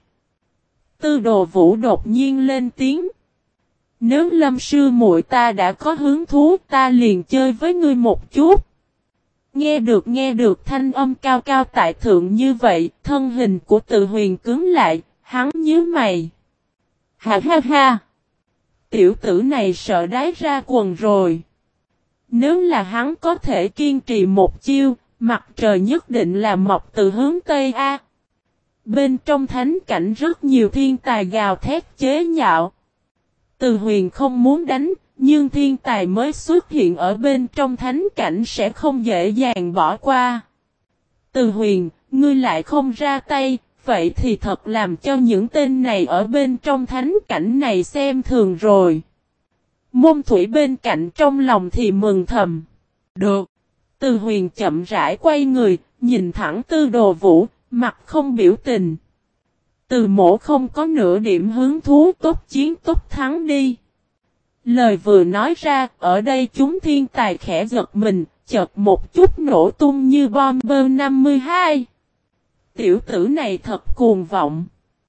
Tư Đồ Vũ đột nhiên lên tiếng. Nếu Lâm sư muội ta đã có hứng thú, ta liền chơi với ngươi một chút. Nghe được nghe được thanh âm cao cao tại thượng như vậy, thân hình của Từ Huyền cứng lại, hắn nhíu mày. Ha ha ha. Tiểu tử này sợ đái ra quần rồi. Nếu là hắn có thể kiên trì một chiêu, mặt trời nhất định là mọc từ hướng Tây A. Bên trong thánh cảnh rất nhiều thiên tài gào thét chế nhạo. Từ Huyền không muốn đánh, nhưng thiên tài mới xuất hiện ở bên trong thánh cảnh sẽ không dễ dàng bỏ qua. Từ Huyền, ngươi lại không ra tay, vậy thì thật làm cho những tên này ở bên trong thánh cảnh này xem thường rồi. Môn Thủy bên cạnh trong lòng thì mừng thầm. Được. Từ Huyền chậm rãi quay người, nhìn thẳng Tư Đồ Vũ, mặt không biểu tình. Từ Mỗ không có nửa điểm hứng thú, tốt chiến tốt thắng đi. Lời vừa nói ra, ở đây chúng thiên tài khẽ giật mình, chợt một chút nổ tung như Bomber năm mươi hai. Tiểu tử này thật cuồng vọng.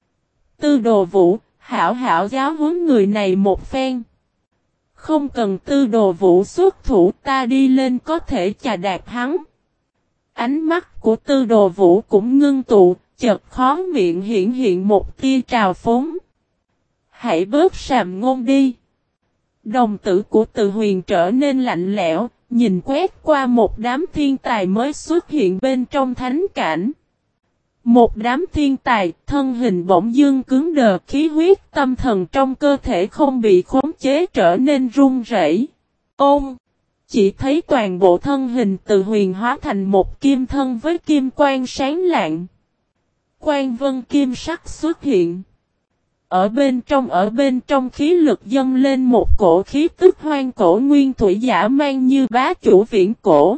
Tư Đồ Vũ, hảo hảo giáo huấn người này một phen. Không cần Tư Đồ Vũ xuất thủ, ta đi lên có thể chà đạp hắn. Ánh mắt của Tư Đồ Vũ cũng ngưng tụ, chợt khó miệng hiện hiện một tia trào phúng. Hãy bớt sàm ngôn đi. Đồng tử của Từ Huyền trở nên lạnh lẽo, nhìn quét qua một đám thiên tài mới xuất hiện bên trong thánh cảnh. Một đám thiên tài, thân hình bỗng dưng cứng đờ, khí huyết tâm thần trong cơ thể không bị khống chế trở nên run rẩy. Ôm! Chỉ thấy toàn bộ thân hình Từ Huyền hóa thành một kim thân với kim quang sáng lạng. Quang vân kim sắc xuất hiện. Ở bên trong ở bên trong khí lực dâng lên một cổ khí tức hoang cổ nguyên thủy giả mang như bá chủ viễn cổ.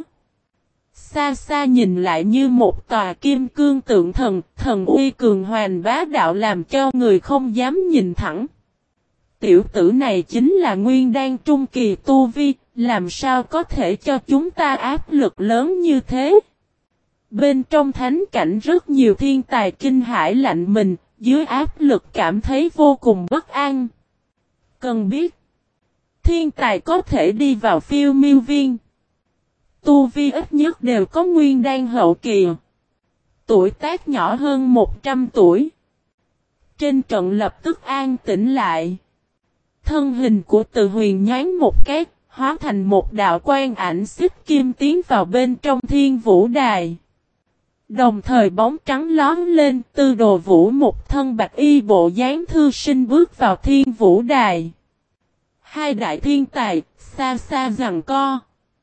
Xa xa nhìn lại như một tòa kim cương tượng thần, thần uy cường hoành bá đạo làm cho người không dám nhìn thẳng. Tiểu tử này chính là nguyên đan trung kỳ tu vi, làm sao có thể cho chúng ta áp lực lớn như thế? Bên trong thánh cảnh rất nhiều thiên tài kinh hãi lạnh mình, dưới áp lực cảm thấy vô cùng bất an. Cần biết, thiên tài có thể đi vào phiêu miêu viên. Tu vi ít nhất đều có nguyên đan hậu kỳ. Tuổi tác nhỏ hơn một trăm tuổi. Trên trận lập tức an tĩnh lại. Thân hình của Từ Huyền nhoáng một cái, hóa thành một đạo quang ảnh xích kim tiến vào bên trong Thiên Vũ Đài. Đồng thời bóng trắng lóm lên, Tư Đồ Vũ một thân bạch y bộ dáng thư sinh bước vào Thiên Vũ Đài. Hai đại thiên tài, xa xa giằng co.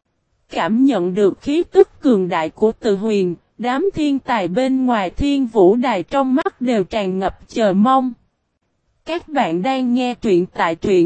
Cảm nhận được khí tức cường đại của Từ Huyền, đám thiên tài bên ngoài Thiên Vũ Đài trong mắt đều tràn ngập chờ mong. Các bạn đang nghe truyện tại truyện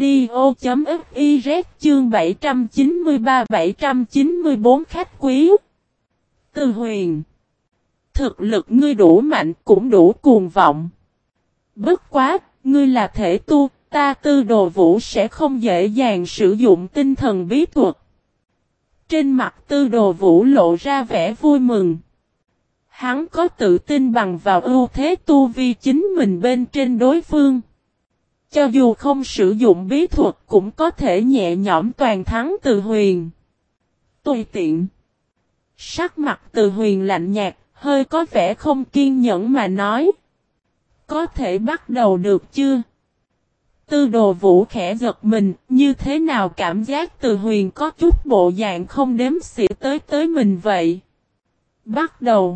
audio.fiz chương bảy trăm chín mươi ba bảy trăm chín mươi bốn khách quý. Từ Huyền, thực lực ngươi đủ mạnh cũng đủ cuồng vọng. Bất quá, ngươi là thể tu, ta Tư Đồ Vũ sẽ không dễ dàng sử dụng tinh thần bí thuật. Trên mặt Tư Đồ Vũ lộ ra vẻ vui mừng. Hắn có tự tin bằng vào ưu thế tu vi chính mình bên trên đối phương. Cho dù không sử dụng bí thuật cũng có thể nhẹ nhõm toàn thắng Từ Huyền. Tùy tiện. Sắc mặt Từ Huyền lạnh nhạt, hơi có vẻ không kiên nhẫn mà nói. Có thể bắt đầu được chưa? Tư Đồ Vũ khẽ giật mình, như thế nào cảm giác Từ Huyền có chút bộ dạng không đếm xỉa tới tới mình vậy. Bắt đầu.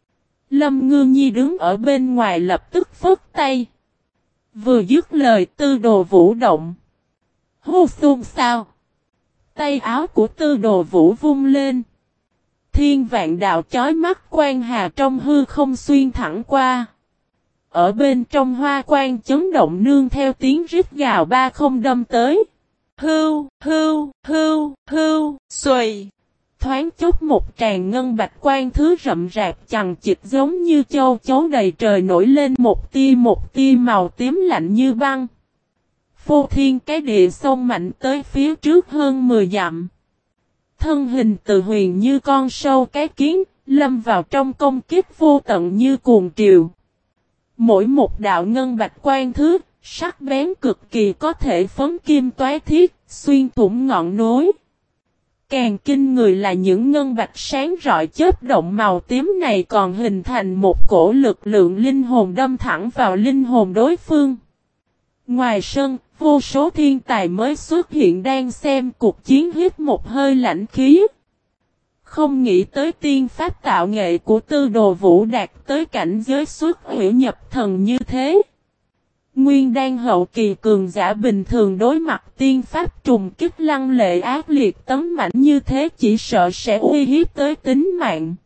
Lâm Ngư Nhi đứng ở bên ngoài lập tức phất tay. Vừa dứt lời Tư Đồ Vũ động. Hô xôn sao. Tay áo của Tư Đồ Vũ vung lên. Thiên vạn đạo chói mắt quang hà trong hư không xuyên thẳng qua. Ở bên trong hoa quang chấn động nương theo tiếng rít gào ba không đâm tới. Hưu, hưu, hưu, hưu, xuầy. Thoáng chốc một tràng ngân bạch quang thứ rậm rạp chằng chịt giống như châu chấu đầy trời nổi lên một tia một tia màu tím lạnh như băng. Phô thiên cái địa sông mạnh tới phía trước hơn mười dặm. Thân hình Từ Huyền như con sâu cái kiến, lâm vào trong công kích vô tận như cuồng triều. Mỗi một đạo ngân bạch quang thứ, sắc bén cực kỳ có thể phấn kim toái thiết, xuyên thủng ngọn núi. Càng kinh người là những ngân bạch sáng rọi chớp động màu tím này còn hình thành một cổ lực lượng linh hồn đâm thẳng vào linh hồn đối phương. Ngoài sân, vô số thiên tài mới xuất hiện đang xem cuộc chiến hít một hơi lãnh khí. Không nghĩ tới tiên pháp tạo nghệ của Tư Đồ Vũ đạt tới cảnh giới xuất hủy nhập thần như thế. Nguyên đan hậu kỳ cường giả bình thường đối mặt tiên pháp trùng kích lăng lệ ác liệt tấm mảnh như thế chỉ sợ sẽ uy hiếp tới tính mạng.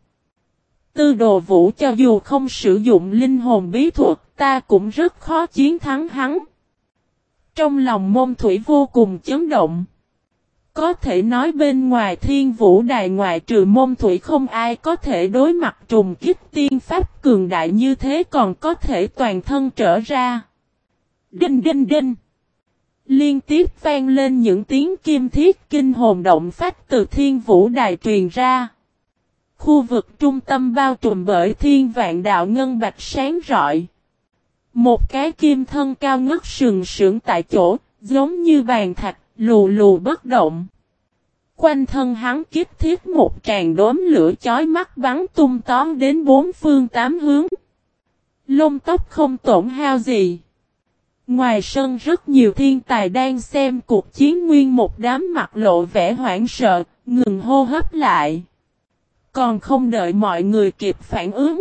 Tư Đồ Vũ cho dù không sử dụng linh hồn bí thuật ta cũng rất khó chiến thắng hắn. Trong lòng Môn Thủy vô cùng chấn động. Có thể nói bên ngoài Thiên Vũ Đài ngoại trừ Môn Thủy không ai có thể đối mặt trùng kích tiên pháp cường đại như thế còn có thể toàn thân trở ra. Đinh đinh đinh. Liên tiếp vang lên những tiếng kim thiết kinh hồn động phách từ Thiên Vũ Đài truyền ra. Khu vực trung tâm bao trùm bởi thiên vạn đạo ngân bạch sáng rọi. Một cái kim thân cao ngất sừng sững tại chỗ, giống như bàn thạch, lù lù bất động. Quanh thân hắn kiếp thiết một tràng đốm lửa chói mắt bắn tung tóm đến bốn phương tám hướng. Lông tóc không tổn hao gì. Ngoài sân rất nhiều thiên tài đang xem cuộc chiến nguyên một đám mặt lộ vẻ hoảng sợ, ngừng hô hấp lại. Còn không đợi mọi người kịp phản ứng.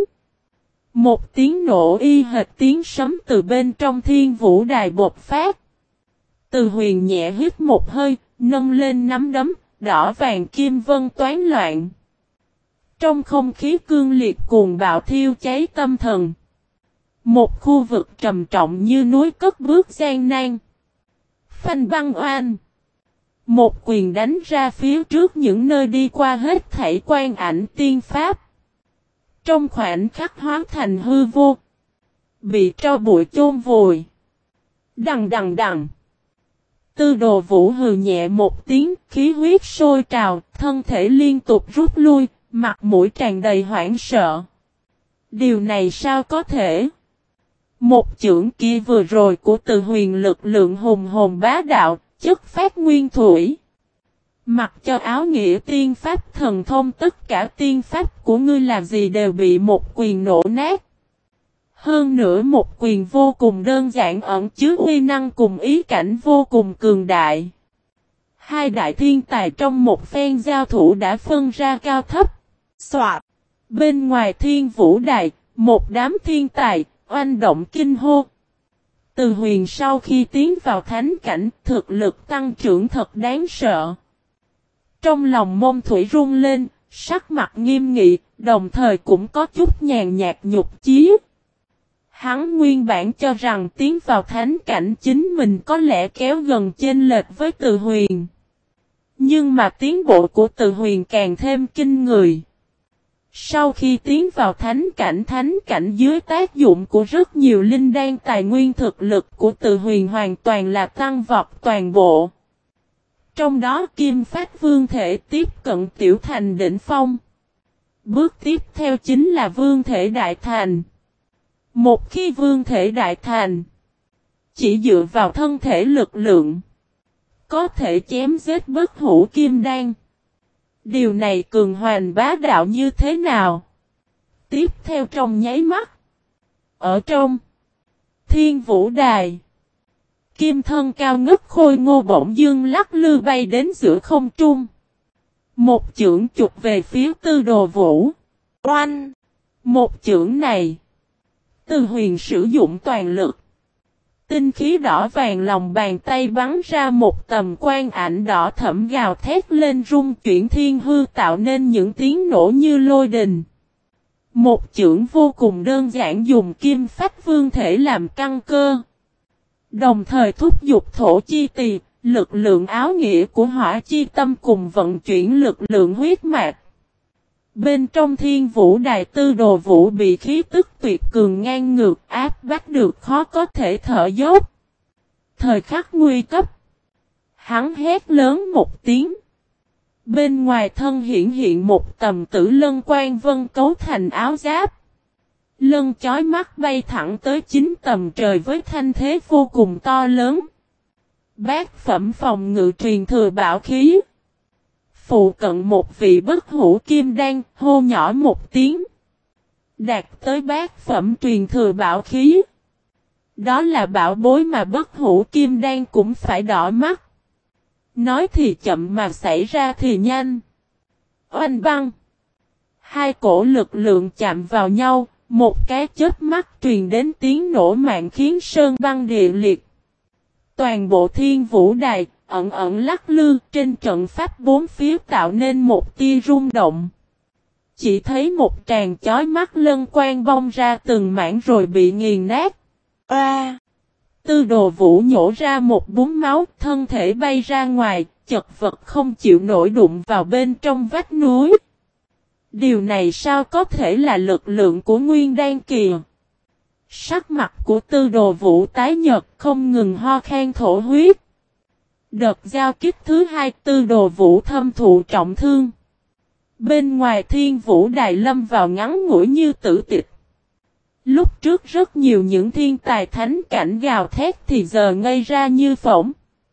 Một tiếng nổ y hệt tiếng sấm từ bên trong Thiên Vũ Đài bột phát. Từ Huyền nhẹ hít một hơi, nâng lên nắm đấm, đỏ vàng kim vân toán loạn. Trong không khí cương liệt cuồng bạo thiêu cháy tâm thần. Một khu vực trầm trọng như núi cất bước gian nan. Phanh băng oan. Một quyền đánh ra phía trước những nơi đi qua hết thảy quan ảnh tiên pháp. Trong khoảnh khắc hóa thành hư vô. Bị tro bụi chôn vùi. Đằng đằng đằng. Tư Đồ Vũ hừ nhẹ một tiếng, khí huyết sôi trào, thân thể liên tục rút lui, mặt mũi tràn đầy hoảng sợ. Điều này sao có thể? Một chưởng kia vừa rồi của Từ Huyền lực lượng hùng hồn bá đạo, chất phát nguyên thủy. Mặc cho áo nghĩa tiên pháp thần thông tất cả tiên pháp của ngươi làm gì đều bị một quyền nổ nát. Hơn nữa một quyền vô cùng đơn giản ẩn chứa uy năng cùng ý cảnh vô cùng cường đại. Hai đại thiên tài trong một phen giao thủ đã phân ra cao thấp. Soạt. Bên ngoài Thiên Vũ Đài, một đám thiên tài, oanh động kinh hô. Từ Huyền sau khi tiến vào thánh cảnh, thực lực tăng trưởng thật đáng sợ. Trong lòng Môn Thủy rung lên, sắc mặt nghiêm nghị, đồng thời cũng có chút nhàn nhạt nhục chí. Hắn nguyên bản cho rằng tiến vào thánh cảnh chính mình có lẽ kéo gần chênh lệch với Từ Huyền. Nhưng mà tiến bộ của Từ Huyền càng thêm kinh người. Sau khi tiến vào thánh cảnh thánh cảnh dưới tác dụng của rất nhiều linh đan tài nguyên thực lực của Từ Huyền hoàn toàn là tăng vọt toàn bộ. Trong đó Kim Phát Vương Thể tiếp cận tiểu thành đỉnh phong. Bước tiếp theo chính là Vương Thể Đại Thành. Một khi Vương Thể Đại Thành, chỉ dựa vào thân thể lực lượng, có thể chém giết bất hủ kim đan. Điều này cường hoành bá đạo như thế nào? Tiếp theo trong nháy mắt. Ở trong Thiên Vũ Đài, kim thân cao ngất khôi ngô bỗng dưng lắc lư bay đến giữa không trung. Một chưởng chụp về phía Tư Đồ Vũ. Oanh! Một chưởng này. Từ Huyền sử dụng toàn lực. Tinh khí đỏ vàng lòng bàn tay bắn ra một tầm quang ảnh đỏ thẫm gào thét lên rung chuyển thiên hư tạo nên những tiếng nổ như lôi đình. Một chưởng vô cùng đơn giản dùng kim phách vương thể làm căn cơ. Đồng thời thúc giục thổ chi tỳ, lực lượng áo nghĩa của hỏa chi tâm cùng vận chuyển lực lượng huyết mạch. Bên trong Thiên Vũ Đài, Tư Đồ Vũ bị khí tức tuyệt cường ngang ngược áp bắt được khó có thể thở dốc. Thời khắc nguy cấp. Hắn hét lớn một tiếng. Bên ngoài thân hiện hiện một tầm tử lân quan vân cấu thành áo giáp. Lân chói mắt bay thẳng tới chín tầm trời với thanh thế vô cùng to lớn. Bát phẩm phòng ngự truyền thừa bảo khí. Phụ cận một vị bất hủ kim đan hô nhỏ một tiếng. Đạt tới bát phẩm truyền thừa bảo khí. Đó là bảo bối mà bất hủ kim đan cũng phải đỏ mắt. Nói thì chậm mà xảy ra thì nhanh. Oanh băng. Hai cổ lực lượng chạm vào nhau. Một cái chớp mắt truyền đến tiếng nổ mạnh khiến sơn băng địa liệt. Toàn bộ Thiên Vũ Đài ẩn ẩn lắc lư trên trận pháp bốn phía tạo nên một tia rung động. Chỉ thấy một tràng chói mắt lân quang bong ra từng mảng rồi bị nghiền nát. A! À, Tư Đồ Vũ nhổ ra một búng máu, thân thể bay ra ngoài, chật vật không chịu nổi đụng vào bên trong vách núi. Điều này sao có thể là lực lượng của Nguyên Đan Kỳ? Sắc mặt của Tư Đồ Vũ tái nhợt không ngừng ho khan thổ huyết. Đợt giao kích thứ hai Tư Đồ Vũ thâm thụ trọng thương. Bên ngoài Thiên Vũ Đài lâm vào ngắn ngủi như tử tịch. Lúc trước rất nhiều những thiên tài thánh cảnh gào thét thì giờ ngây ra như phỏng.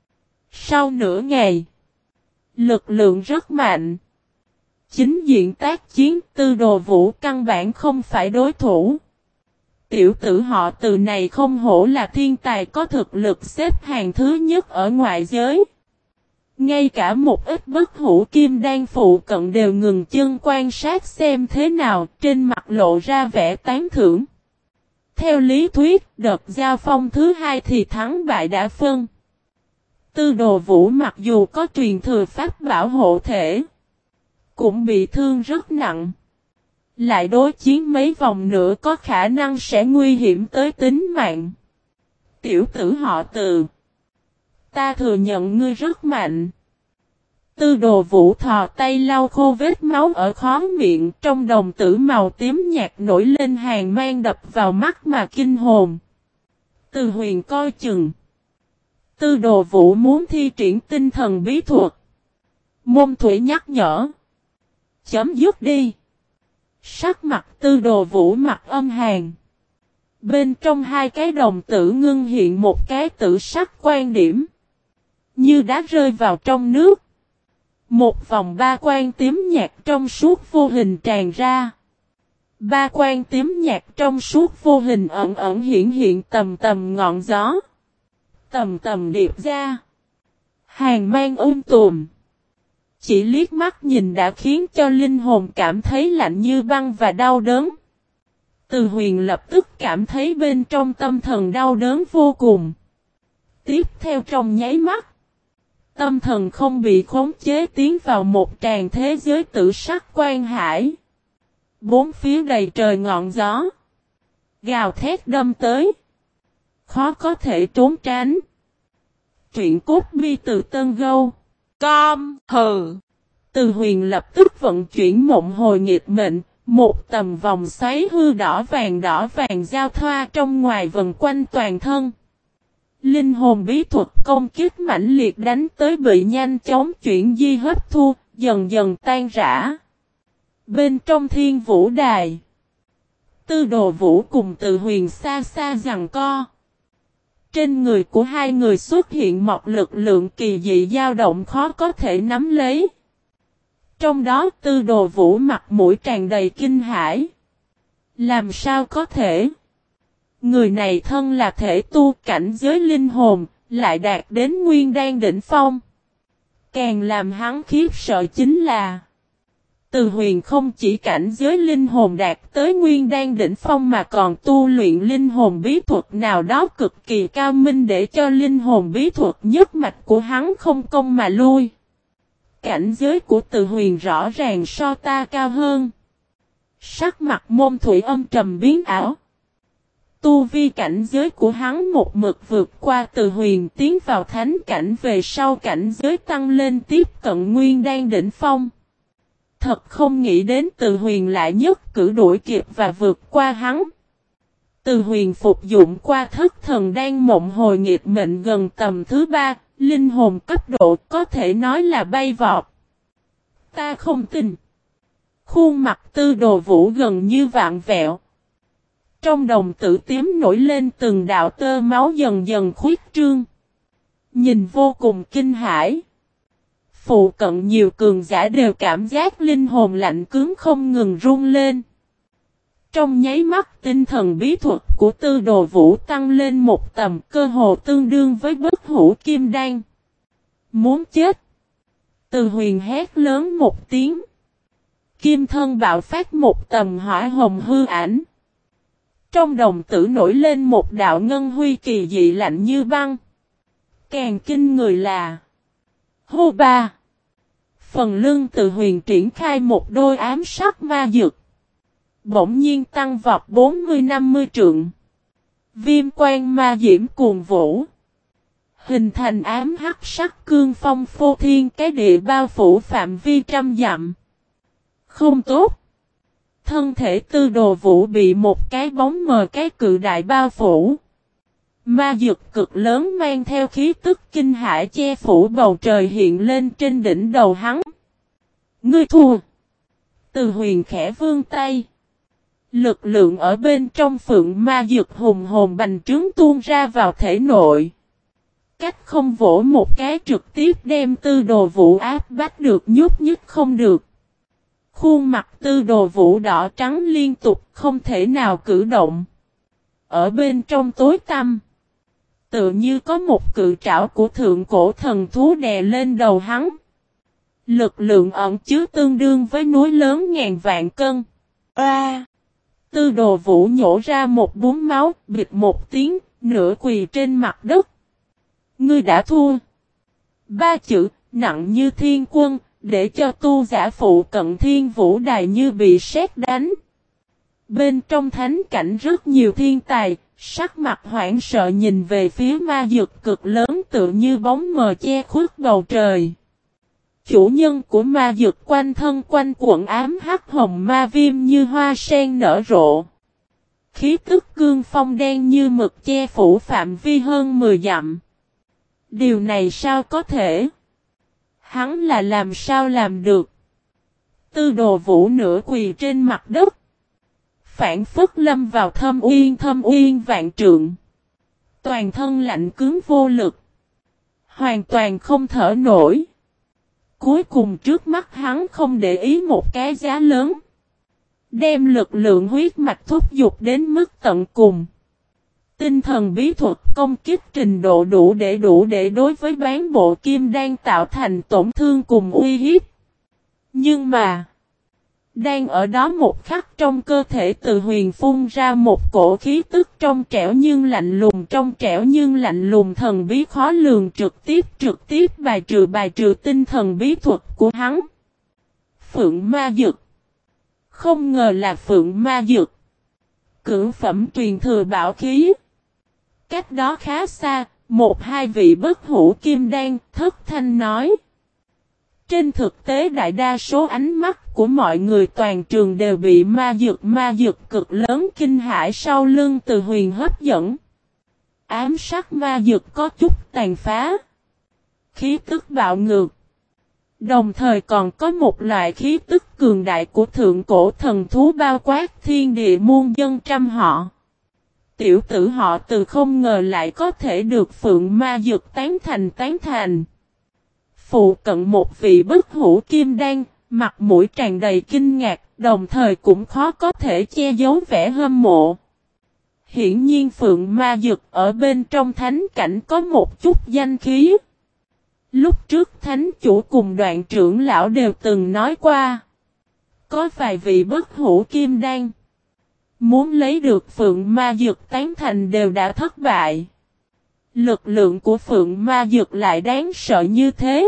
Sau nửa ngày, lực lượng rất mạnh. Chính diện tác chiến Tư Đồ Vũ căn bản không phải đối thủ. Tiểu tử họ Từ này không hổ là thiên tài có thực lực xếp hàng thứ nhất ở ngoại giới. Ngay cả một ít bất hủ kim đan phụ cận đều ngừng chân quan sát xem thế nào, trên mặt lộ ra vẻ tán thưởng. Theo lý thuyết, đợt giao phong thứ hai thì thắng bại đã phân. Tư Đồ Vũ mặc dù có truyền thừa pháp bảo hộ thể, cũng bị thương rất nặng. Lại đối chiến mấy vòng nữa có khả năng sẽ nguy hiểm tới tính mạng. Tiểu tử họ Từ, ta thừa nhận ngươi rất mạnh. Tư Đồ Vũ thò tay lau khô vết máu ở khóe miệng, trong đồng tử màu tím nhạt nổi lên hàng mang đập vào mắt mà kinh hồn. Từ Huyền coi chừng. Tư Đồ Vũ muốn thi triển tinh thần bí thuật. Môn Thủy nhắc nhở. Chấm dứt đi. Sắc mặt Tư Đồ Vũ mặt âm hàn. Bên trong hai cái đồng tử ngưng hiện một cái tử sắc quan điểm. Như đã rơi vào trong nước. Một vòng ba quan tím nhạt trong suốt vô hình tràn ra. Ba quan tím nhạt trong suốt vô hình ẩn ẩn hiện hiện tầm tầm ngọn gió. Tầm tầm điệp ra. Hàng mang um tùm. Chỉ liếc mắt nhìn đã khiến cho linh hồn cảm thấy lạnh như băng và đau đớn. Từ Huyền lập tức cảm thấy bên trong tâm thần đau đớn vô cùng. Tiếp theo trong nháy mắt, tâm thần không bị khống chế tiến vào một tràng thế giới tử sắc quan hải. Bốn phía đầy trời ngọn gió. Gào thét đâm tới. Khó có thể trốn tránh. Truyện cốt bi từ Tân Gâu. Com, hừ. Từ Huyền lập tức vận chuyển mộng hồi nghịch mệnh. Một tầm vòng xoáy hư đỏ vàng đỏ vàng giao thoa trong ngoài vần quanh toàn thân. Linh hồn bí thuật công kích mãnh liệt đánh tới bị nhanh chóng chuyển di hấp thu, dần dần tan rã. Bên trong Thiên Vũ Đài, Tư Đồ Vũ cùng Từ Huyền xa xa giằng co. Trên người của hai người xuất hiện một lực lượng kỳ dị dao động khó có thể nắm lấy. Trong đó Tư Đồ Vũ mặt mũi tràn đầy kinh hãi. Làm sao có thể? Người này thân là thể tu cảnh giới linh hồn, lại đạt đến nguyên đan đỉnh phong. Càng làm hắn khiếp sợ chính là Từ Huyền không chỉ cảnh giới linh hồn đạt tới nguyên đan đỉnh phong mà còn tu luyện linh hồn bí thuật nào đó cực kỳ cao minh để cho linh hồn bí thuật nhất mạch của hắn không công mà lui. Cảnh giới của Từ Huyền rõ ràng so ta cao hơn. Sắc mặt Môn Thủy âm trầm biến ảo. Tu vi cảnh giới của hắn một mực vượt qua Từ Huyền tiến vào thánh cảnh về sau cảnh giới tăng lên tiếp cận nguyên đan đỉnh phong. Thật không nghĩ đến Từ Huyền lại nhất cử đuổi kịp và vượt qua hắn. Từ Huyền phục dụng qua thất thần đan mộng hồi nghịch mệnh gần tầm thứ ba, linh hồn cấp độ có thể nói là bay vọt. Ta không tin. Khuôn mặt Tư Đồ Vũ gần như vạn vẹo. Trong đồng tử tím nổi lên từng đạo tơ máu dần dần khuyết trương. Nhìn vô cùng kinh hãi. Phụ cận nhiều cường giả đều cảm giác linh hồn lạnh cứng không ngừng run lên. Trong nháy mắt tinh thần bí thuật của Tư Đồ Vũ tăng lên một tầm cơ hồ tương đương với bất hủ kim đan. Muốn chết. Từ Huyền hét lớn một tiếng. Kim thân bạo phát một tầm hỏa hồng hư ảnh. Trong đồng tử nổi lên một đạo ngân huy kỳ dị lạnh như băng. Càng kinh người là hô ba. Phần lưng Từ Huyền triển khai một đôi ám sắc ma dược. Bỗng nhiên tăng vọt bốn mươi năm mươi trượng. Viêm quang ma diễm cuồng vũ. Hình thành ám hắc sắc cương phong phô thiên cái địa bao phủ phạm vi trăm dặm. Không tốt. Thân thể Tư Đồ Vũ bị một cái bóng mờ cái cự đại bao phủ. Ma dược cực lớn mang theo khí tức kinh hãi che phủ bầu trời hiện lên trên đỉnh đầu hắn. Ngươi thua. Từ Huyền khẽ vươn tay. Lực lượng ở bên trong phượng ma dược hùng hồn bành trướng tuôn ra vào thể nội. Cách không vỗ một cái trực tiếp đem Tư Đồ Vũ áp bách được nhúc nhích không được. Khuôn mặt Tư Đồ Vũ đỏ trắng liên tục không thể nào cử động. Ở bên trong tối tăm. Tự như có một cự trảo của thượng cổ thần thú đè lên đầu hắn. Lực lượng ẩn chứa tương đương với núi lớn ngàn vạn cân. A! À, Tư Đồ Vũ nhổ ra một búng máu, bịt một tiếng, nửa quỳ trên mặt đất. Ngươi đã thua. Ba chữ, nặng như thiên quân, để cho tu giả phụ cận thiên vũ đài như bị sét đánh. Bên trong thánh cảnh rất nhiều thiên tài, sắc mặt hoảng sợ nhìn về phía ma dược cực lớn tự như bóng mờ che khuất bầu trời. Chủ nhân của ma dược quanh thân quanh quận ám hắc hồng ma viêm như hoa sen nở rộ. Khí tức cương phong đen như mực che phủ phạm vi hơn mười dặm. Điều này sao có thể? Hắn là làm sao làm được? Tư Đồ Vũ nửa quỳ trên mặt đất. Phản phất lâm vào thâm uyên thâm uyên vạn trượng. Toàn thân lạnh cứng vô lực. Hoàn toàn không thở nổi. Cuối cùng trước mắt hắn không để ý một cái giá lớn. Đem lực lượng huyết mạch thúc giục đến mức tận cùng. Tinh thần bí thuật công kích trình độ đủ để đủ để đối với bán bộ kim đang tạo thành tổn thương cùng uy hiếp. Nhưng mà, đang ở đó một khắc trong cơ thể Từ Huyền phun ra một cổ khí tức trong trẻo nhưng lạnh lùng trong trẻo nhưng lạnh lùng thần bí khó lường trực tiếp trực tiếp bài trừ bài trừ tinh thần bí thuật của hắn. Phượng ma dược. Không ngờ là phượng ma dược. Cửu phẩm truyền thừa bảo khí. Cách đó khá xa, một hai vị bất hủ kim đan thất thanh nói. Trên thực tế đại đa số ánh mắt của mọi người toàn trường đều bị ma dược ma dược cực lớn kinh hãi sau lưng Từ Huyền hấp dẫn. Ám sắc ma dược có chút tàn phá. Khí tức bạo ngược. Đồng thời còn có một loại khí tức cường đại của thượng cổ thần thú bao quát thiên địa muôn dân trăm họ. Tiểu tử họ Từ không ngờ lại có thể được phượng ma dược tán thành tán thành. Phụ cận một vị bất hủ kim đan, mặt mũi tràn đầy kinh ngạc, đồng thời cũng khó có thể che giấu vẻ hâm mộ. Hiển nhiên Phượng Ma Dực ở bên trong thánh cảnh có một chút danh khí. Lúc trước thánh chủ cùng đoạn trưởng lão đều từng nói qua. Có vài vị bất hủ kim đan. Muốn lấy được Phượng Ma Dực tán thành đều đã thất bại. Lực lượng của Phượng Ma Dực lại đáng sợ như thế.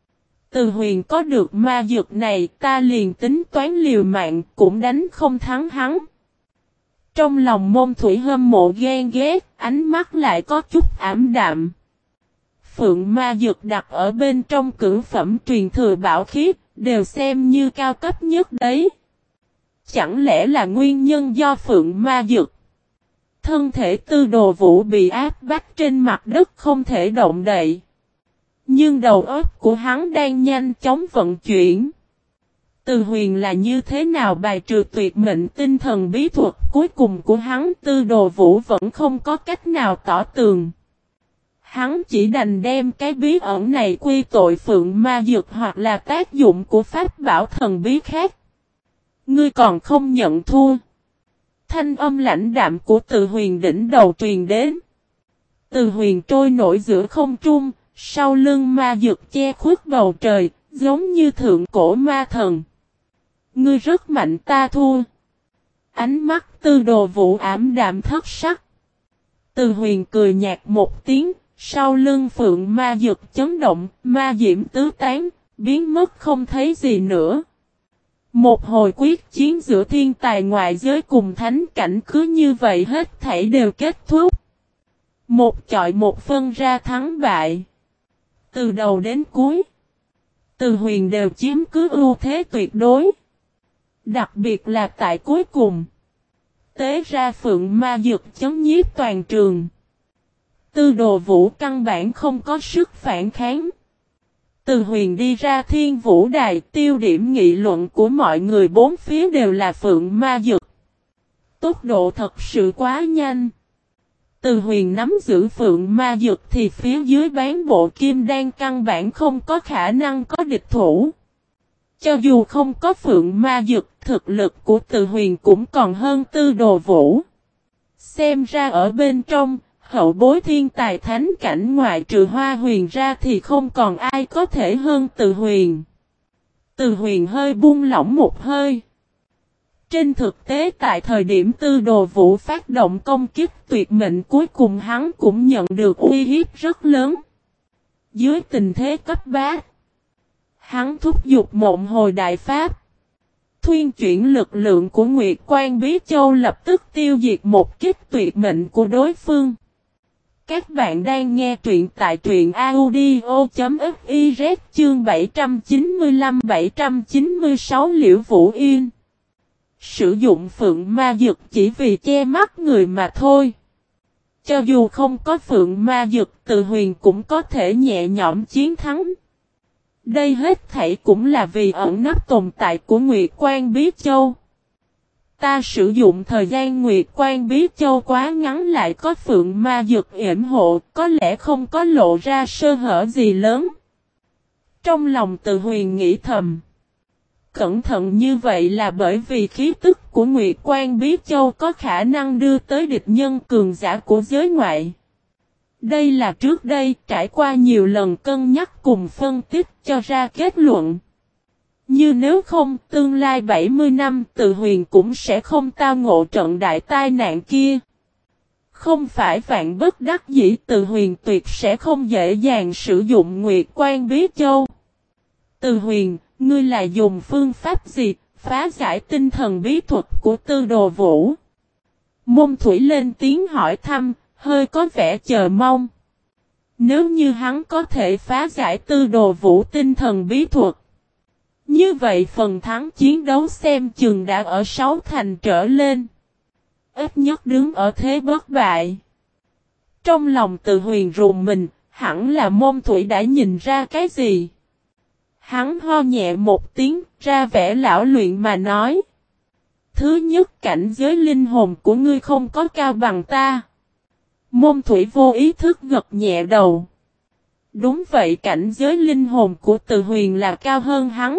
Từ Huyền có được ma dược này ta liền tính toán liều mạng cũng đánh không thắng hắn. Trong lòng Môn Thủy hâm mộ ghen ghét, ánh mắt lại có chút ảm đạm. Phượng ma dược đặt ở bên trong cửu phẩm truyền thừa bảo khí, đều xem như cao cấp nhất đấy. Chẳng lẽ là nguyên nhân do Phượng ma dược? Thân thể Tư Đồ Vũ bị áp bách trên mặt đất không thể động đậy. Nhưng đầu óc của hắn đang nhanh chóng vận chuyển. Từ Huyền là như thế nào bài trừ tuyệt mệnh tinh thần bí thuật cuối cùng của hắn, Tư Đồ Vũ vẫn không có cách nào tỏ tường. Hắn chỉ đành đem cái bí ẩn này quy tội Phượng ma dược hoặc là tác dụng của pháp bảo thần bí khác. Ngươi còn không nhận thua. Thanh âm lãnh đạm của Từ Huyền đỉnh đầu truyền đến. Từ Huyền trôi nổi giữa không trung, sau lưng ma dược che khuất bầu trời, giống như thượng cổ ma thần. Ngươi rất mạnh ta thua. Ánh mắt Tư Đồ Vũ ảm đạm thất sắc. Từ Huyền cười nhạt một tiếng, sau lưng Phượng ma dược chấn động, ma diễm tứ tán, biến mất không thấy gì nữa. Một hồi quyết chiến giữa thiên tài ngoại giới cùng thánh cảnh cứ như vậy hết thảy đều kết thúc. Một chọi một phân ra thắng bại. Từ đầu đến cuối, Từ Huyền đều chiếm cứ ưu thế tuyệt đối. Đặc biệt là tại cuối cùng, tế ra Phượng ma dược chấn nhiếp toàn trường. Tư Đồ Vũ căn bản không có sức phản kháng. Từ Huyền đi ra Thiên Vũ Đài, tiêu điểm nghị luận của mọi người bốn phía đều là Phượng ma dược. Tốc độ thật sự quá nhanh. Từ Huyền nắm giữ Phượng ma dược thì phía dưới bán bộ kim đan căn bản không có khả năng có địch thủ. Cho dù không có Phượng ma dược, thực lực của Từ Huyền cũng còn hơn Tư Đồ Vũ. Xem ra ở bên trong, hậu bối thiên tài thánh cảnh ngoại trừ Hoa Huyền ra thì không còn ai có thể hơn Từ Huyền. Từ Huyền hơi buông lỏng một hơi. Trên thực tế tại thời điểm Tư Đồ Vũ phát động công kích tuyệt mệnh cuối cùng hắn cũng nhận được uy hiếp rất lớn. Dưới tình thế cấp bách, hắn thúc giục Mộng Hồi Đại Pháp. Thuyên chuyển lực lượng của Nguyệt Quan Bí Châu lập tức tiêu diệt một kích tuyệt mệnh của đối phương. Các bạn đang nghe truyện tại truyện audio chấm fiz chương bảy trăm chín mươi lăm bảy trăm chín mươi sáu Liễu Vũ Yên. Sử dụng Phượng ma dược chỉ vì che mắt người mà thôi. Cho dù không có Phượng ma dược, Từ Huyền cũng có thể nhẹ nhõm chiến thắng. Đây hết thảy cũng là vì ẩn nấp tồn tại của Nguyệt Quan Bí Châu. Ta sử dụng thời gian Nguyệt Quan Bí Châu quá ngắn lại có Phượng ma dược yểm hộ, có lẽ không có lộ ra sơ hở gì lớn. Trong lòng Từ Huyền nghĩ thầm. Cẩn thận như vậy là bởi vì khí tức của Nguyệt Quan Bí Châu có khả năng đưa tới địch nhân cường giả của giới ngoại. Đây là trước đây trải qua nhiều lần cân nhắc cùng phân tích cho ra kết luận. Như nếu không, tương lai bảy mươi năm Từ Huyền cũng sẽ không tao ngộ trận đại tai nạn kia. Không phải vạn bất đắc dĩ, Từ Huyền tuyệt sẽ không dễ dàng sử dụng Nguyệt Quan Bí Châu. Từ Huyền, ngươi là dùng phương pháp gì, phá giải tinh thần bí thuật của Tư Đồ Vũ? Môn Thủy lên tiếng hỏi thăm, hơi có vẻ chờ mong. Nếu như hắn có thể phá giải Tư Đồ Vũ tinh thần bí thuật, như vậy phần thắng chiến đấu xem chừng đã ở sáu thành trở lên. Ít nhất đứng ở thế bất bại. Trong lòng Từ Huyền rùng mình, hẳn là Môn Thủy đã nhìn ra cái gì. Hắn ho nhẹ một tiếng, ra vẻ lão luyện mà nói. Thứ nhất, cảnh giới linh hồn của ngươi không có cao bằng ta. Môn Thủy vô ý thức gật nhẹ đầu. Đúng vậy, cảnh giới linh hồn của Từ Huyền là cao hơn hắn.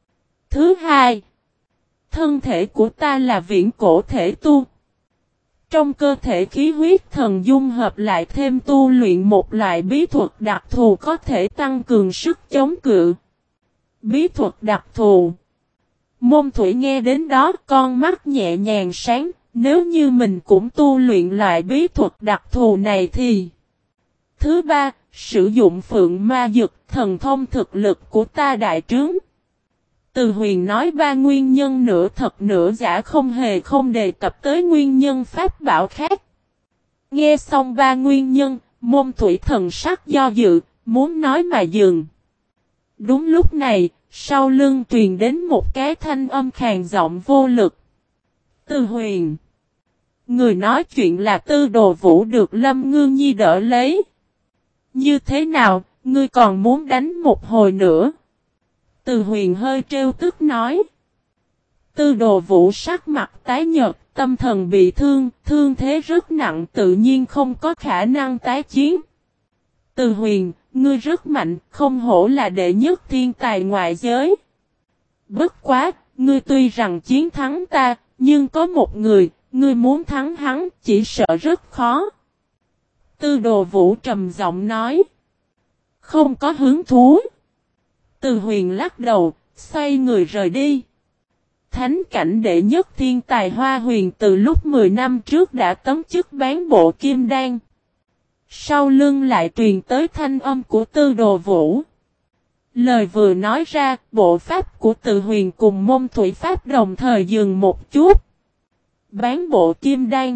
Thứ hai, thân thể của ta là viễn cổ thể tu. Trong cơ thể khí huyết thần dung hợp lại thêm tu luyện một loại bí thuật đặc thù có thể tăng cường sức chống cự. Bí thuật đặc thù. Môn Thủy nghe đến đó con mắt nhẹ nhàng sáng, nếu như mình cũng tu luyện loại bí thuật đặc thù này thì... Thứ ba, sử dụng phượng ma dực, thần thông thực lực của ta đại trướng. Từ Huyền nói ba nguyên nhân nửa thật nửa giả, không hề không đề cập tới nguyên nhân pháp bảo khác. Nghe xong ba nguyên nhân, Môn Thủy thần sắc do dự, muốn nói mà dừng. Đúng lúc này, sau lưng truyền đến một cái thanh âm khàn giọng vô lực. Từ Huyền. Người nói chuyện là Tư Đồ Vũ được Lâm Ngư Nhi đỡ lấy. Như thế nào, ngươi còn muốn đánh một hồi nữa? Từ Huyền hơi trêu tức nói. Tư Đồ Vũ sắc mặt tái nhợt, tâm thần bị thương, thương thế rất nặng, tự nhiên không có khả năng tái chiến. Từ Huyền, ngươi rất mạnh, không hổ là đệ nhất thiên tài ngoại giới. Bất quá, ngươi tuy rằng chiến thắng ta, nhưng có một người, ngươi muốn thắng hắn, chỉ sợ rất khó. Tư Đồ Vũ trầm giọng nói. Không có hứng thú. Từ Huyền lắc đầu, xoay người rời đi. Thánh cảnh đệ nhất thiên tài Hoa Huyền từ lúc mười năm trước đã tấm chức bán bộ kim đan. Sau lưng lại truyền tới thanh âm của Tư Đồ Vũ. Lời vừa nói ra, bộ pháp của Từ Huyền cùng Môn Thủy pháp đồng thời dừng một chút. Bán bộ kim đan.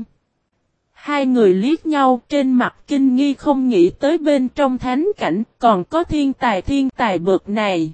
Hai người liếc nhau, trên mặt kinh nghi không nghĩ tới bên trong thánh cảnh còn có thiên tài thiên tài bậc này.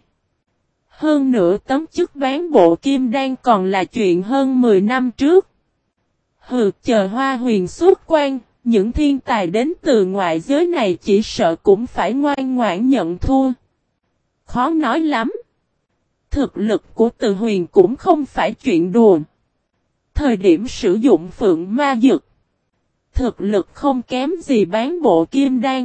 Hơn nữa tấm chức bán bộ kim đan còn là chuyện hơn mười năm trước. Hừ, chờ Hoa Huyền xuất quan, những thiên tài đến từ ngoại giới này chỉ sợ cũng phải ngoan ngoãn nhận thua. Khó nói lắm. Thực lực của Từ Huyền cũng không phải chuyện đùa. Thời điểm sử dụng phượng ma dực, thực lực không kém gì bán bộ kim đan.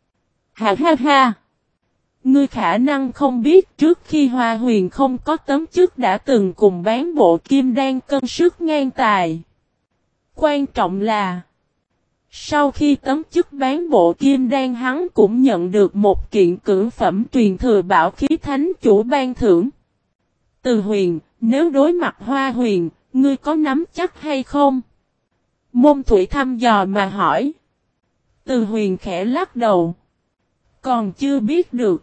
Ha ha ha. Ngươi khả năng không biết trước khi Hoa Huyền không có tấm chức đã từng cùng bán bộ kim đan cân sức ngang tài. Quan trọng là sau khi tấm chức bán bộ kim đan hắn cũng nhận được một kiện cử phẩm truyền thừa bảo khí thánh chủ ban thưởng. Từ Huyền, nếu đối mặt Hoa Huyền, ngươi có nắm chắc hay không? Môn Thủy thăm dò mà hỏi. Từ Huyền khẽ lắc đầu. Còn chưa biết được.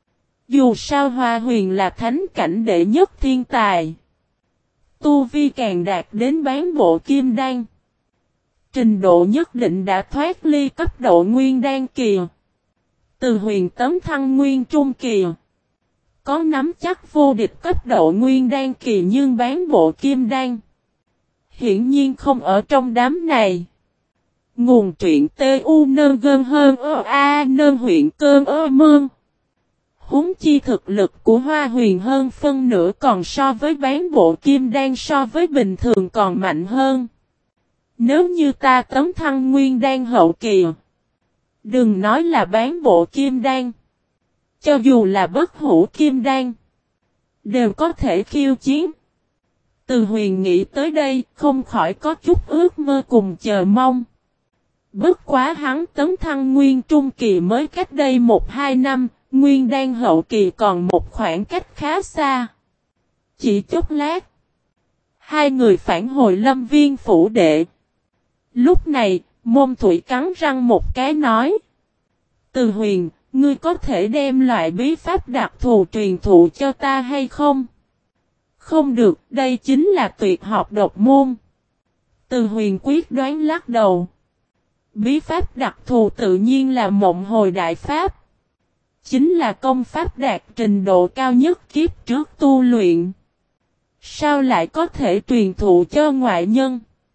Dù sao Hoa Huyền là thánh cảnh đệ nhất thiên tài. Tu vi càng đạt đến bán bộ kim đan. Trình độ nhất định đã thoát ly cấp độ nguyên đan kỳ. Từ Huyền tấm thăng nguyên trung kỳ. Có nắm chắc vô địch cấp độ nguyên đan kỳ nhưng bán bộ kim đan. Hiển nhiên không ở trong đám này. Nguồn truyện tê u nơn gơn hơn ơ a nơn huyện cơn ơ mương. Húng chi thực lực của Hoa Huyền hơn phân nửa còn so với bán bộ kim đan so với bình thường còn mạnh hơn. Nếu như ta tấm thăng nguyên đan hậu kỳ, đừng nói là bán bộ kim đan, cho dù là bất hủ kim đan, đều có thể khiêu chiến. Từ Huyền nghĩ tới đây, không khỏi có chút ước mơ cùng chờ mong. Bất quá hắn tấm thăng nguyên trung kỳ mới cách đây một hai năm, nguyên đan hậu kỳ còn một khoảng cách khá xa. Chỉ chốc lát, hai người phản hồi Lâm Viên phủ đệ. Lúc này, Môn Thủy cắn răng một cái nói. Từ Huyền, ngươi có thể đem loại bí pháp đặc thù truyền thụ cho ta hay không? Không được, đây chính là tuyệt học độc môn. Từ Huyền quyết đoán lắc đầu. Bí pháp đặc thù tự nhiên là mộng hồi đại pháp. Chính là công pháp đạt trình độ cao nhất kiếp trước tu luyện. Sao lại có thể truyền thụ cho ngoại nhân?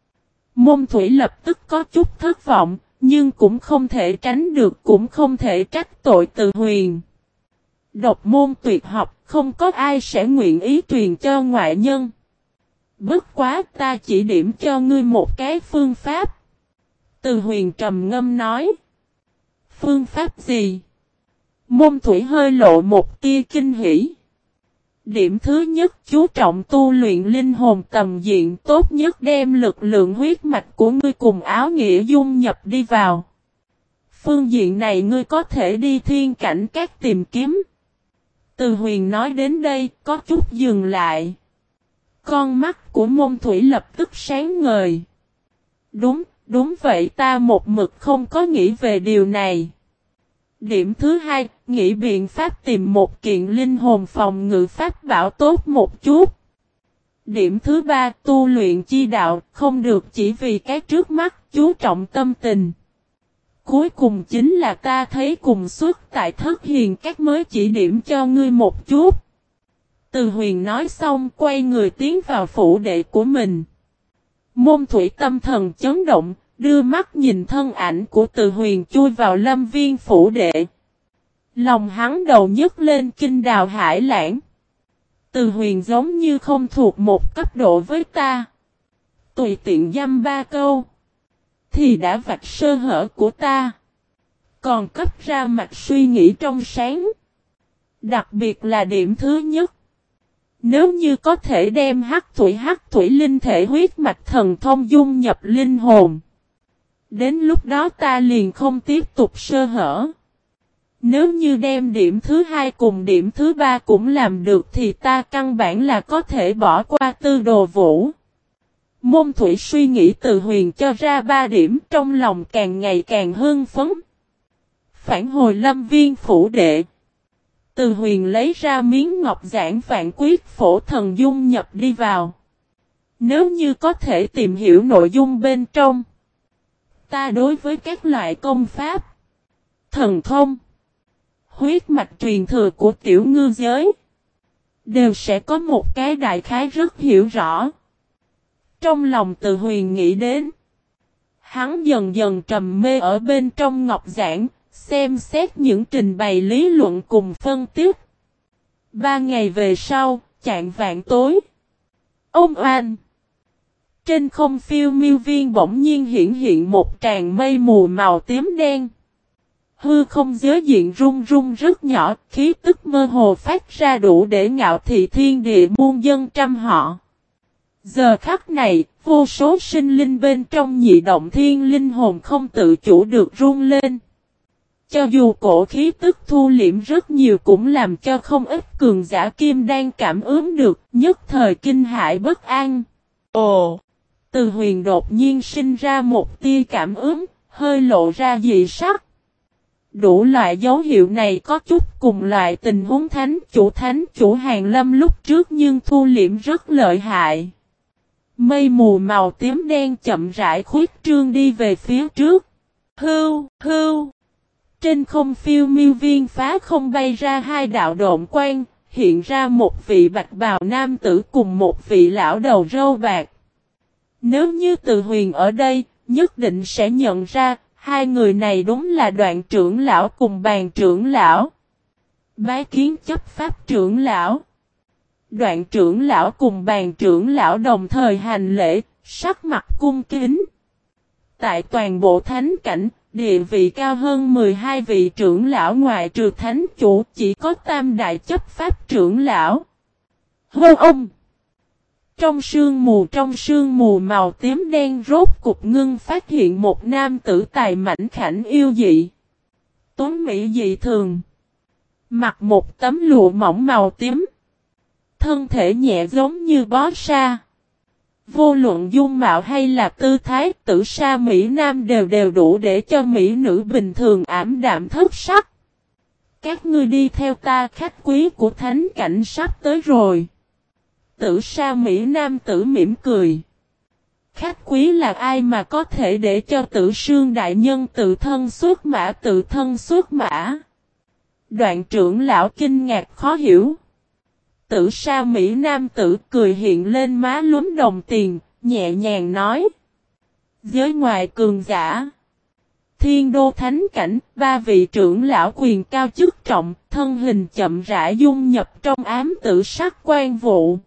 Môn Thủy lập tức có chút thất vọng, nhưng cũng không thể tránh được, cũng không thể trách tội Từ Huyền. Độc môn tuyệt học, không có ai sẽ nguyện ý truyền cho ngoại nhân. Bất quá ta chỉ điểm cho ngươi một cái phương pháp. Từ Huyền trầm ngâm nói. Phương pháp gì? Môn Thủy hơi lộ một tia kinh hỉ. Điểm thứ nhất, chú trọng tu luyện linh hồn tầm diện, tốt nhất đem lực lượng huyết mạch của ngươi cùng áo nghĩa dung nhập đi vào. Phương diện này ngươi có thể đi thiên cảnh các tìm kiếm. Từ Huyền nói đến đây, có chút dừng lại. Con mắt của Môn Thủy lập tức sáng ngời. Đúng, đúng vậy, ta một mực không có nghĩ về điều này. Điểm thứ hai, nghĩ biện pháp tìm một kiện linh hồn phòng ngự pháp bảo tốt một chút. Điểm thứ ba, tu luyện chi đạo, không được chỉ vì cái trước mắt, chú trọng tâm tình. Cuối cùng chính là ta thấy cùng suốt tại Thất Hiền Các mới chỉ điểm cho ngươi một chút. Từ Huyền nói xong quay người tiến vào phủ đệ của mình. Môn Thủy tâm thần chấn động, đưa mắt nhìn thân ảnh của Từ Huyền chui vào lâm viên phủ đệ. Lòng hắn đầu nhấc lên kinh đào hải lãng. Từ Huyền giống như không thuộc một cấp độ với ta. Tùy tiện dăm ba câu thì đã vạch sơ hở của ta. Còn cấp ra mạch suy nghĩ trong sáng. Đặc biệt là điểm thứ nhất. Nếu như có thể đem hắc thủy hắc thủy linh thể huyết mạch thần thông dung nhập linh hồn. Đến lúc đó ta liền không tiếp tục sơ hở. Nếu như đem điểm thứ hai cùng điểm thứ ba cũng làm được thì ta căn bản là có thể bỏ qua Tư Đồ Vũ. Môn Thủy suy nghĩ Từ Huyền cho ra ba điểm, trong lòng càng ngày càng hưng phấn. Phản hồi lâm viên phủ đệ. Từ Huyền lấy ra miếng ngọc giản vạn quyết phổ thần dung nhập đi vào. Nếu như có thể tìm hiểu nội dung bên trong. Ta đối với các loại công pháp, thần thông, huyết mạch truyền thừa của tiểu ngư giới đều sẽ có một cái đại khái rất hiểu rõ. Trong lòng Từ Huyền nghĩ đến. Hắn dần dần trầm mê ở bên trong ngọc giản, xem xét những trình bày lý luận cùng phân tích. Ba ngày về sau, chạng vạn tối. Ông oan! Trên không phiêu miêu viên bỗng nhiên hiển hiện một tràng mây mù màu tím đen. Hư không giới diện rung rung rất nhỏ, khí tức mơ hồ phát ra đủ để ngạo thị thiên địa muôn dân trăm họ. Giờ khắc này, vô số sinh linh bên trong nhị động thiên linh hồn không tự chủ được run lên. Cho dù cổ khí tức thu liễm rất nhiều cũng làm cho không ít cường giả kim đan cảm ứng được, nhất thời kinh hãi bất an. Ồ! Từ Huyền đột nhiên sinh ra một tia cảm ứng, hơi lộ ra dị sắc. Đủ loại dấu hiệu này có chút cùng loại tình huống thánh chủ thánh chủ hàng lâm lúc trước nhưng thu liễm rất lợi hại. Mây mù màu tím đen chậm rãi khuyết trương đi về phía trước. Hưu, hưu. Trên không phiêu miêu viên phá không bay ra hai đạo độn quang, hiện ra một vị bạch bào nam tử cùng một vị lão đầu râu bạc. Nếu như Từ Huyền ở đây, nhất định sẽ nhận ra, hai người này đúng là Đoạn trưởng lão cùng Bàn trưởng lão. Bái kiến chấp pháp trưởng lão. Đoạn trưởng lão cùng Bàn trưởng lão đồng thời hành lễ, sắc mặt cung kính. Tại toàn bộ thánh cảnh, địa vị cao hơn mười hai vị trưởng lão ngoại trừ thánh chủ, chỉ có tam đại chấp pháp trưởng lão. Hô ông! Trong sương mù trong sương mù màu tím đen rốt cục ngưng phát hiện một nam tử tài mảnh khảnh yêu dị. Tuấn mỹ dị thường. Mặc một tấm lụa mỏng màu tím. Thân thể nhẹ giống như bó sa. Vô luận dung mạo hay là tư thái, Tử Sa Mỹ Nam đều đều đủ để cho mỹ nữ bình thường ảm đạm thất sắc. Các ngươi đi theo ta, khách quý của thánh cảnh sắp tới rồi. Tử Sa Mỹ Nam tử mỉm cười. Khách quý là ai mà có thể để cho Tử Sương đại nhân tự thân xuất mã tự thân xuất mã? Đoạn trưởng lão kinh ngạc khó hiểu. Tử Sa Mỹ Nam tử cười hiện lên má lúm đồng tiền, nhẹ nhàng nói. Giới ngoài cường giả. Thiên đô thánh cảnh, ba vị trưởng lão quyền cao chức trọng, thân hình chậm rãi dung nhập trong ám tử sắc quan vụ.